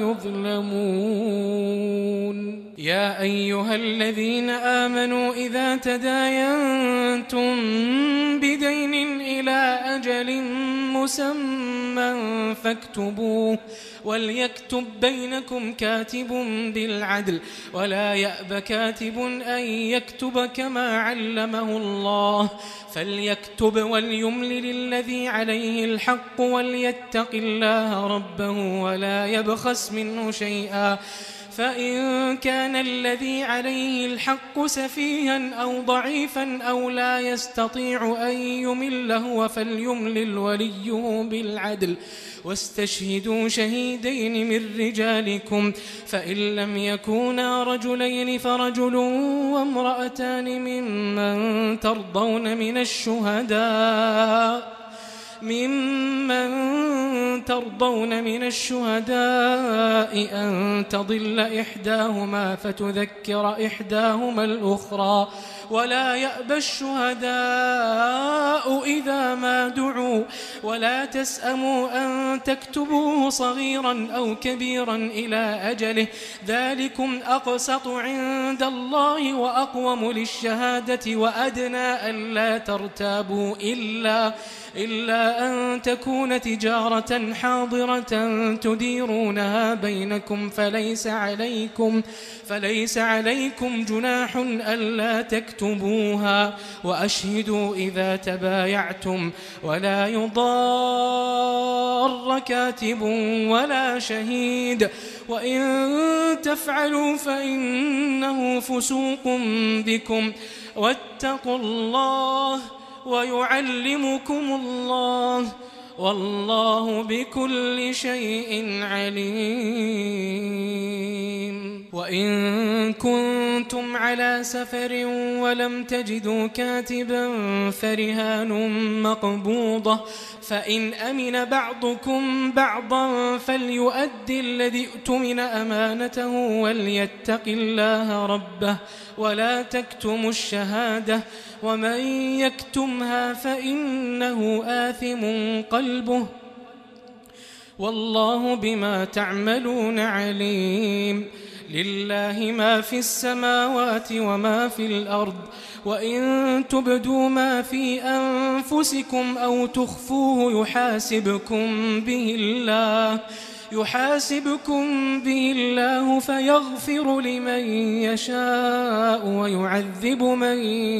يظلمون يا أيها الذين آمنوا إذا تداينتم بدين إلى أجل مسمى فاكتبوه وليكتب بينكم كاتب بالعدل ولا يأب كاتب أن يكتب كما علمه الله فليكتب وليملل الذي عليه الحق وليتق الله ربه ولا يبخس منه شيئا فإن كان الذي عليه الحق سفيها أو ضعيفا أو لا يستطيع أن يمل هو فليملل وليه بالعدل واستشهدوا شهيدين من رجالكم فإن لم يكونا رجلين فرجل وامرأتان ممن ترضون من الشهداء ممن ترضون من الشهداء أن تضل إحداهما فتذكر إحداهما الأخرى ولا يأبى الشهداء إذا ما دعوا ولا تسأموا أن تكتبوه صغيرا أو كبيرا إلى أجله ذلكم أقسط عند الله وأقوم للشهادة وأدنى ألا ترتابوا إلا إلا أن تكون تجارة حاضرة تديرونها بينكم فليس عليكم فليس عليكم جناح ألا تكتبوها وأشهدوا إذا تبايعتم ولا يضار كاتب ولا شهيد وإن تفعلوا فإنه فسوق بكم واتقوا الله ويعلمكم الله والله بكل شيء عليم. وإن كنتم على سفر ولم تجدوا كاتبا فرهان مقبوضة فإن أمن بعضكم بعضا فليؤدي الذي اؤتمن أمانته وليتق الله ربه ولا تكتموا الشهادة ومن يكتمها فإنه آثم قلبه والله بما تعملون عليم. لله ما في السماوات وما في الأرض وإن تبدوا ما في أنفسكم أو تخفوه يحاسبكم به الله يحاسبكم به الله فيغفر لمن يشاء ويعذب من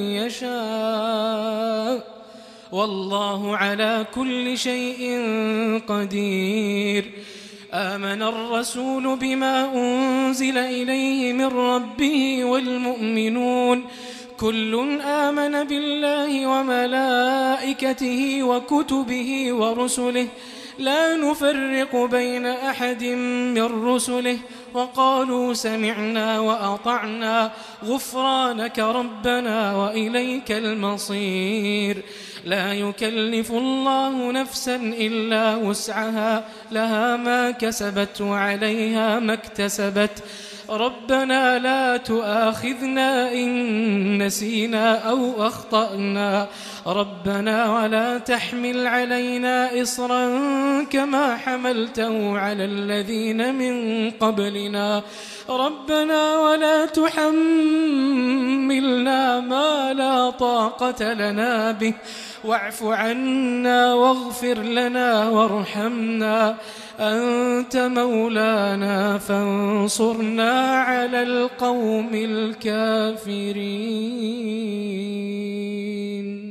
يشاء والله على كل شيء قدير. آمن الرسول بما أنزل إليه من ربه والمؤمنون كل آمن بالله وملائكته وكتبه ورسله لا نفرق بين أحد من رسله وقالوا سمعنا وأطعنا غفرانك ربنا وإليك المصير. لا يكلف الله نفسا إلا وسعها لها ما كسبت وعليها ما اكتسبت ربنا لا تؤاخذنا إن نسينا أو أخطأنا ربنا ولا تحمل علينا إصرا كما حملته على الذين من قبلنا ربنا ولا تحملنا ما لا طاقة لنا به واعف عنا واغفر لنا وارحمنا أنت مولانا فانصرنا على القوم الكافرين.